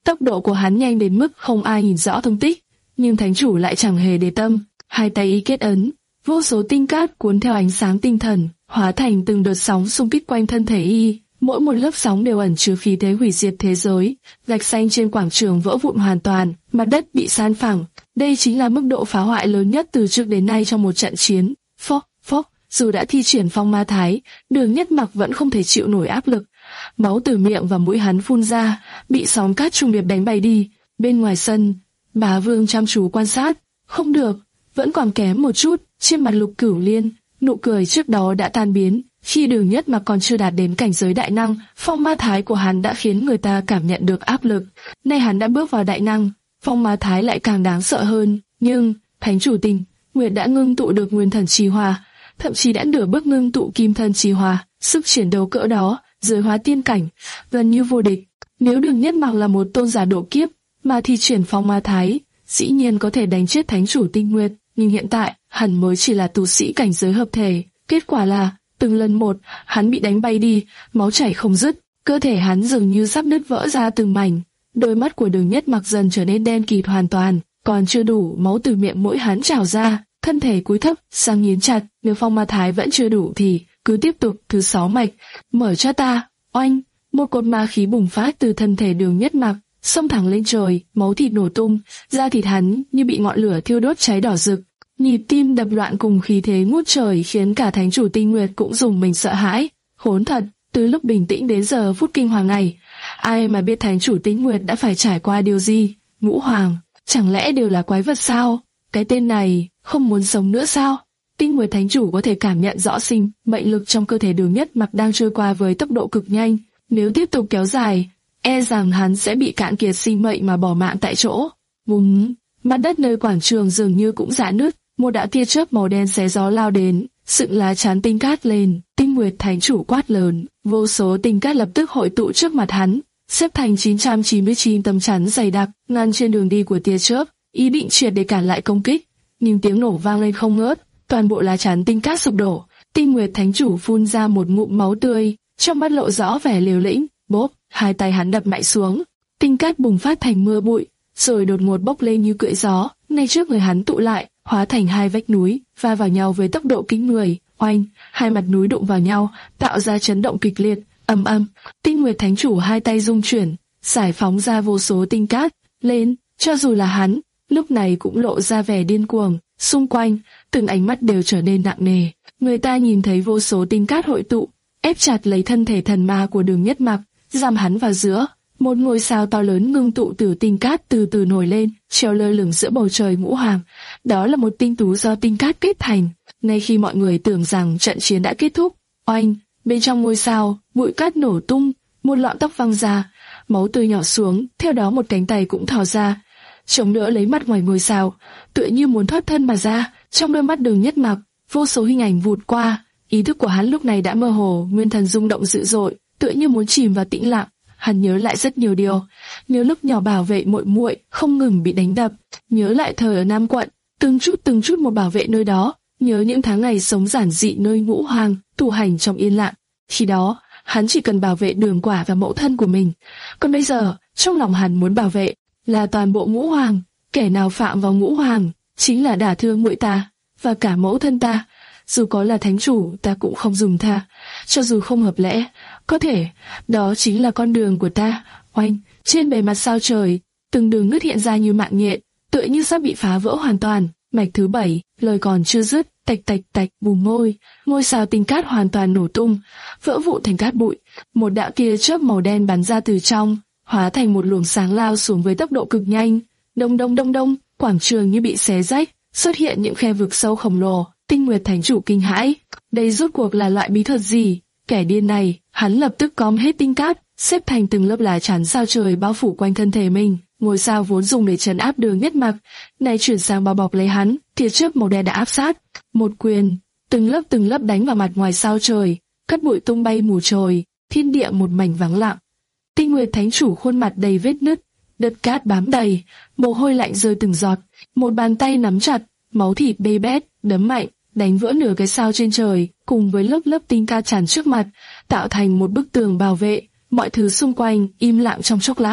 Tốc độ của hắn nhanh đến mức không ai nhìn rõ thông tích, nhưng thánh chủ lại chẳng hề để tâm. Hai tay y kết ấn, vô số tinh cát cuốn theo ánh sáng tinh thần, hóa thành từng đợt sóng xung kích quanh thân thể y. Mỗi một lớp sóng đều ẩn chứa khí thế hủy diệt thế giới. Gạch xanh trên quảng trường vỡ vụn hoàn toàn, mặt đất bị san phẳng. Đây chính là mức độ phá hoại lớn nhất từ trước đến nay trong một trận chiến. Phốc, phốc, dù đã thi triển phong ma thái, Đường Nhất Mặc vẫn không thể chịu nổi áp lực. Máu từ miệng và mũi hắn phun ra, bị sóng cát trung điệp đánh bay đi. Bên ngoài sân, Bá Vương chăm chú quan sát. Không được, vẫn còn kém một chút. Trên mặt Lục Cửu Liên, nụ cười trước đó đã tan biến. Khi Đường Nhất Mặc còn chưa đạt đến cảnh giới đại năng, phong ma thái của hắn đã khiến người ta cảm nhận được áp lực. Nay hắn đã bước vào đại năng, phong ma thái lại càng đáng sợ hơn. Nhưng thánh chủ Tinh Nguyệt đã ngưng tụ được nguyên thần trì hòa, thậm chí đã nửa bước ngưng tụ kim thân trì hòa. Sức chiến đấu cỡ đó, giới hóa tiên cảnh, gần như vô địch. Nếu Đường Nhất Mặc là một tôn giả độ kiếp, mà thi triển phong ma thái, dĩ nhiên có thể đánh chết thánh chủ Tinh Nguyệt. Nhưng hiện tại, hắn mới chỉ là tu sĩ cảnh giới hợp thể. Kết quả là từng lần một, hắn bị đánh bay đi, máu chảy không dứt, cơ thể hắn dường như sắp nứt vỡ ra từng mảnh. Đôi mắt của Đường Nhất Mặc dần trở nên đen kịt hoàn toàn, còn chưa đủ, máu từ miệng mũi hắn trào ra, thân thể cúi thấp, răng nghiến chặt. Nếu phong ma thái vẫn chưa đủ thì cứ tiếp tục. Thứ sáu mạch, mở cho ta. Oanh, một cột ma khí bùng phát từ thân thể Đường Nhất Mặc, xông thẳng lên trời, máu thịt nổ tung, da thịt hắn như bị ngọn lửa thiêu đốt cháy đỏ rực. Nhịp tim đập loạn cùng khí thế ngút trời khiến cả thánh chủ Tinh Nguyệt cũng rùng mình sợ hãi. Khốn thật, từ lúc bình tĩnh đến giờ phút kinh hoàng này, ai mà biết thánh chủ Tinh Nguyệt đã phải trải qua điều gì? Ngũ hoàng, chẳng lẽ đều là quái vật sao? Cái tên này không muốn sống nữa sao? Tinh Nguyệt thánh chủ có thể cảm nhận rõ sinh mệnh lực trong cơ thể Đường Nhất Mặc đang trôi qua với tốc độ cực nhanh. Nếu tiếp tục kéo dài, e rằng hắn sẽ bị cạn kiệt sinh mệnh mà bỏ mạng tại chỗ. Bùng, mặt đất nơi quảng trường dường như cũng rã nứt. Một đạo tia chớp màu đen xé gió lao đến, dựng lá chắn tinh cát lên. Tinh Nguyệt thánh chủ quát lớn, vô số tinh cát lập tức hội tụ trước mặt hắn, xếp thành chín trăm chín mươi chín tấm chắn dày đặc, ngăn trên đường đi của tia chớp, ý định triệt để cản lại công kích. Nhưng tiếng nổ vang lên không ngớt, toàn bộ lá chắn tinh cát sụp đổ. Tinh Nguyệt thánh chủ phun ra một ngụm máu tươi, trong mắt lộ rõ vẻ liều lĩnh. Bốp, hai tay hắn đập mạnh xuống, tinh cát bùng phát thành mưa bụi, rồi đột ngột bốc lên như cưỡi gió, ngay trước người hắn tụ lại, hóa thành hai vách núi, va vào nhau với tốc độ kinh người. Oanh, hai mặt núi đụng vào nhau, tạo ra chấn động kịch liệt. Ầm ầm, Tinh Nguyệt thánh chủ hai tay rung chuyển, giải phóng ra vô số tinh cát lên. Cho dù là hắn, lúc này cũng lộ ra vẻ điên cuồng. Xung quanh, từng ánh mắt đều trở nên nặng nề. Người ta nhìn thấy vô số tinh cát hội tụ, ép chặt lấy thân thể thần ma của Đường Nhất Mặc, giam hắn vào giữa. Một ngôi sao to lớn ngưng tụ từ tinh cát từ từ nổi lên, treo lơ lửng giữa bầu trời ngũ hoàng. Đó là một tinh tú do tinh cát kết thành. Ngay khi mọi người tưởng rằng trận chiến đã kết thúc, oanh, bên trong ngôi sao, bụi cát nổ tung, một lọn tóc văng ra, máu tươi nhỏ xuống, theo đó một cánh tay cũng thò ra, chống đỡ lấy mặt ngoài ngôi sao, tựa như muốn thoát thân mà ra. Trong đôi mắt Đường Nhất Mặc, vô số hình ảnh vụt qua, ý thức của hắn lúc này đã mơ hồ, nguyên thần rung động dữ dội, tựa như muốn chìm vào tĩnh lặng. Hắn nhớ lại rất nhiều điều, nhớ lúc nhỏ bảo vệ muội muội không ngừng bị đánh đập, nhớ lại thời ở Nam Quận, từng chút từng chút một bảo vệ nơi đó, nhớ những tháng ngày sống giản dị nơi ngũ hoàng, tu hành trong yên lặng. Khi đó, hắn chỉ cần bảo vệ Đường Quả và mẫu thân của mình, còn bây giờ, trong lòng hắn muốn bảo vệ là toàn bộ ngũ hoàng. Kẻ nào phạm vào ngũ hoàng, chính là đả thương muội ta và cả mẫu thân ta. Dù có là thánh chủ, ta cũng không dùng tha, cho dù không hợp lẽ. Có thể, đó chính là con đường của ta. Oanh, trên bề mặt sao trời, từng đường nứt hiện ra như mạng nhện, tựa như sắp bị phá vỡ hoàn toàn. Mạch thứ bảy, lời còn chưa dứt, tạch tạch tạch, bùm môi, ngôi sao tinh cát hoàn toàn nổ tung, vỡ vụn thành cát bụi. Một đạo tia chớp màu đen bắn ra từ trong, hóa thành một luồng sáng lao xuống với tốc độ cực nhanh. Đông đông đông đông, quảng trường như bị xé rách, xuất hiện những khe vực sâu khổng lồ. Tinh Nguyệt thánh chủ kinh hãi, đây rốt cuộc là loại bí thuật gì? Kẻ điên này, hắn lập tức cóm hết tinh cát, xếp thành từng lớp lá chắn sao trời bao phủ quanh thân thể mình. Ngôi sao vốn dùng để trấn áp Đường Nhất Mặc, nay chuyển sang bao bọc lấy hắn. Tia chớp màu đen đã áp sát, một quyền, từng lớp từng lớp đánh vào mặt ngoài sao trời, cát bụi tung bay mù trời, thiên địa một mảnh vắng lặng. Tinh Nguyệt thánh chủ khuôn mặt đầy vết nứt, đất cát bám đầy, mồ hôi lạnh rơi từng giọt, một bàn tay nắm chặt, máu thịt bê bết, đấm mạnh, đánh vỡ nửa cái sao trên trời, cùng với lớp lớp tinh ca tràn trước mặt, tạo thành một bức tường bảo vệ. Mọi thứ xung quanh im lặng trong chốc lát.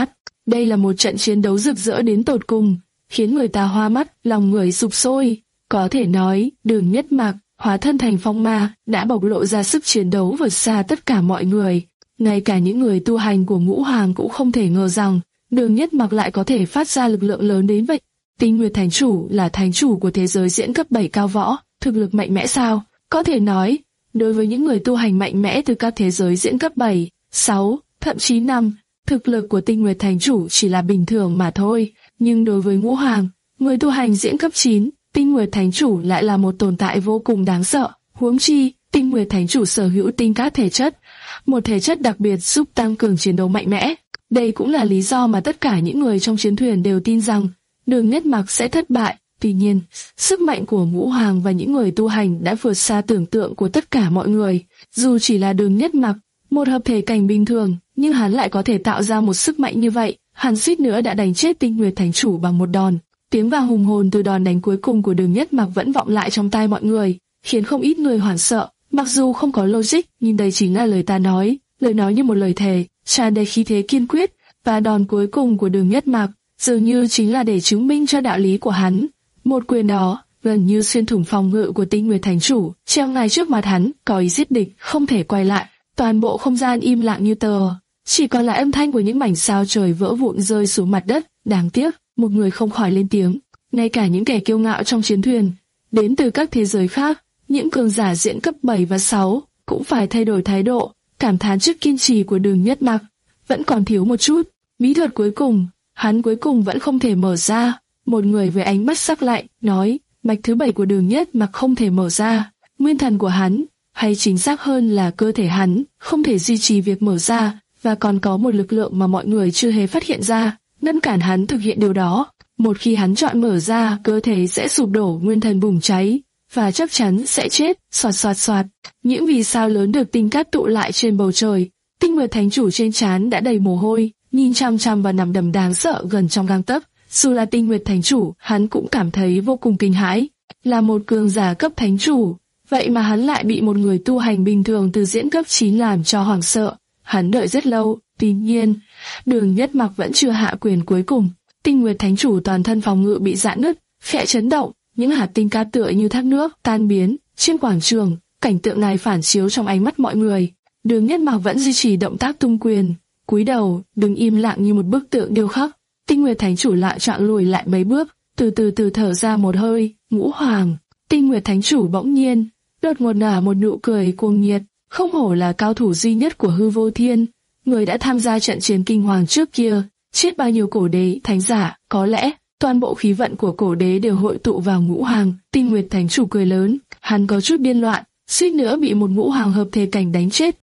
Đây là một trận chiến đấu rực rỡ đến tột cùng, khiến người ta hoa mắt, lòng người sục sôi. Có thể nói, Đường Nhất Mạc, hóa thân thành phong ma, đã bộc lộ ra sức chiến đấu vượt xa tất cả mọi người. Ngay cả những người tu hành của Ngũ Hoàng cũng không thể ngờ rằng, Đường Nhất Mạc lại có thể phát ra lực lượng lớn đến vậy. Tinh Nguyệt Thánh Chủ là thánh chủ của thế giới diễn cấp bảy cao võ, thực lực mạnh mẽ sao? Có thể nói, đối với những người tu hành mạnh mẽ từ các thế giới diễn cấp bảy, sáu, thậm chí năm, thực lực của Tinh Nguyệt Thánh Chủ chỉ là bình thường mà thôi. Nhưng đối với Ngũ Hoàng, người tu hành diễn cấp chín, Tinh Nguyệt Thánh Chủ lại là một tồn tại vô cùng đáng sợ. Huống chi, Tinh Nguyệt Thánh Chủ sở hữu tinh cát thể chất, một thể chất đặc biệt giúp tăng cường chiến đấu mạnh mẽ. Đây cũng là lý do mà tất cả những người trong chiến thuyền đều tin rằng Đường Nhất Mạc sẽ thất bại. Tuy nhiên, sức mạnh của Ngũ Hoàng và những người tu hành đã vượt xa tưởng tượng của tất cả mọi người. Dù chỉ là Đường Nhất Mạc, một hợp thể cảnh bình thường, nhưng hắn lại có thể tạo ra một sức mạnh như vậy. Hắn suýt nữa đã đánh chết Tinh Nguyệt Thánh Chủ bằng một đòn. Tiếng vang hùng hồn từ đòn đánh cuối cùng của Đường Nhất Mạc vẫn vọng lại trong tai mọi người, khiến không ít người hoảng sợ. Mặc dù không có logic, nhưng đây chính là lời ta nói, lời nói như một lời thề, tràn đầy khí thế kiên quyết. Và đòn cuối cùng của Đường Nhất Mạc dường như chính là để chứng minh cho đạo lý của hắn. Một quyền đó gần như xuyên thủng phòng ngự của Tinh Nguyệt Thánh Chủ, treo ngay trước mặt hắn, có ý giết địch, không thể quay lại. Toàn bộ không gian im lặng như tờ, chỉ còn lại âm thanh của những mảnh sao trời vỡ vụn rơi xuống mặt đất. Đáng tiếc, một người không khỏi lên tiếng. Ngay cả những kẻ kiêu ngạo trong chiến thuyền, đến từ các thế giới khác, những cường giả diễn cấp bảy và sáu, cũng phải thay đổi thái độ, cảm thán trước kiên trì của Đường Nhất Mạc. Vẫn còn thiếu một chút, bí thuật cuối cùng, hắn cuối cùng vẫn không thể mở ra. Một người với ánh mắt sắc lạnh nói, mạch thứ bảy của Đường Nhất Mạc không thể mở ra. Nguyên thần của hắn, hay chính xác hơn là cơ thể hắn, không thể duy trì việc mở ra, và còn có một lực lượng mà mọi người chưa hề phát hiện ra, ngăn cản hắn thực hiện điều đó. Một khi hắn chọn mở ra, cơ thể sẽ sụp đổ, nguyên thần bùng cháy, và chắc chắn sẽ chết. Xoạt xoạt xoạt, những vì sao lớn được tinh cát tụ lại trên bầu trời. Tinh Nguyệt Thánh Chủ trên trán đã đầy mồ hôi, nhìn chăm chăm vào nằm đấm đáng sợ gần trong gang tấc. Dù là Tinh Nguyệt Thánh Chủ, hắn cũng cảm thấy vô cùng kinh hãi. Là một cường giả cấp Thánh Chủ, vậy mà hắn lại bị một người tu hành bình thường từ diễn cấp chín làm cho hoảng sợ. Hắn đợi rất lâu, tuy nhiên, Đường Nhất Mạc vẫn chưa hạ quyền cuối cùng. Tinh Nguyệt Thánh Chủ toàn thân phòng ngự bị rạn nứt, khẽ chấn động, những hạt tinh cát tựa như thác nước tan biến trên quảng trường. Cảnh tượng này phản chiếu trong ánh mắt mọi người. Đường Nhất Mạc vẫn duy trì động tác tung quyền, cúi đầu, đứng im lặng như một bức tượng điêu khắc. Tinh Nguyệt Thánh Chủ lại chọn lùi lại mấy bước, từ từ từ thở ra một hơi. Ngũ Hoàng. Tinh Nguyệt Thánh Chủ bỗng nhiên đột ngột nở một nụ cười cuồng nhiệt. Không hổ là cao thủ duy nhất của Hư Vô Thiên, người đã tham gia trận chiến kinh hoàng trước kia, chết bao nhiêu cổ đế, thánh giả, có lẽ toàn bộ khí vận của cổ đế đều hội tụ vào Ngũ Hoàng. Tinh Nguyệt Thánh Chủ cười lớn, hắn có chút điên loạn, suýt nữa bị một Ngũ Hoàng hợp thể cảnh đánh chết.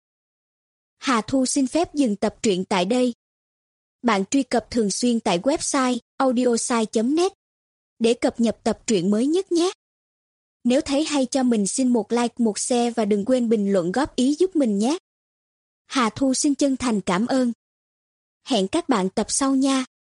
Hà Thu xin phép dừng tập truyện tại đây. Bạn truy cập thường xuyên tại website audiosai chấm net để cập nhật tập truyện mới nhất nhé. Nếu thấy hay cho mình xin một like, một share và đừng quên bình luận góp ý giúp mình nhé. Hà Thu xin chân thành cảm ơn. Hẹn các bạn tập sau nha.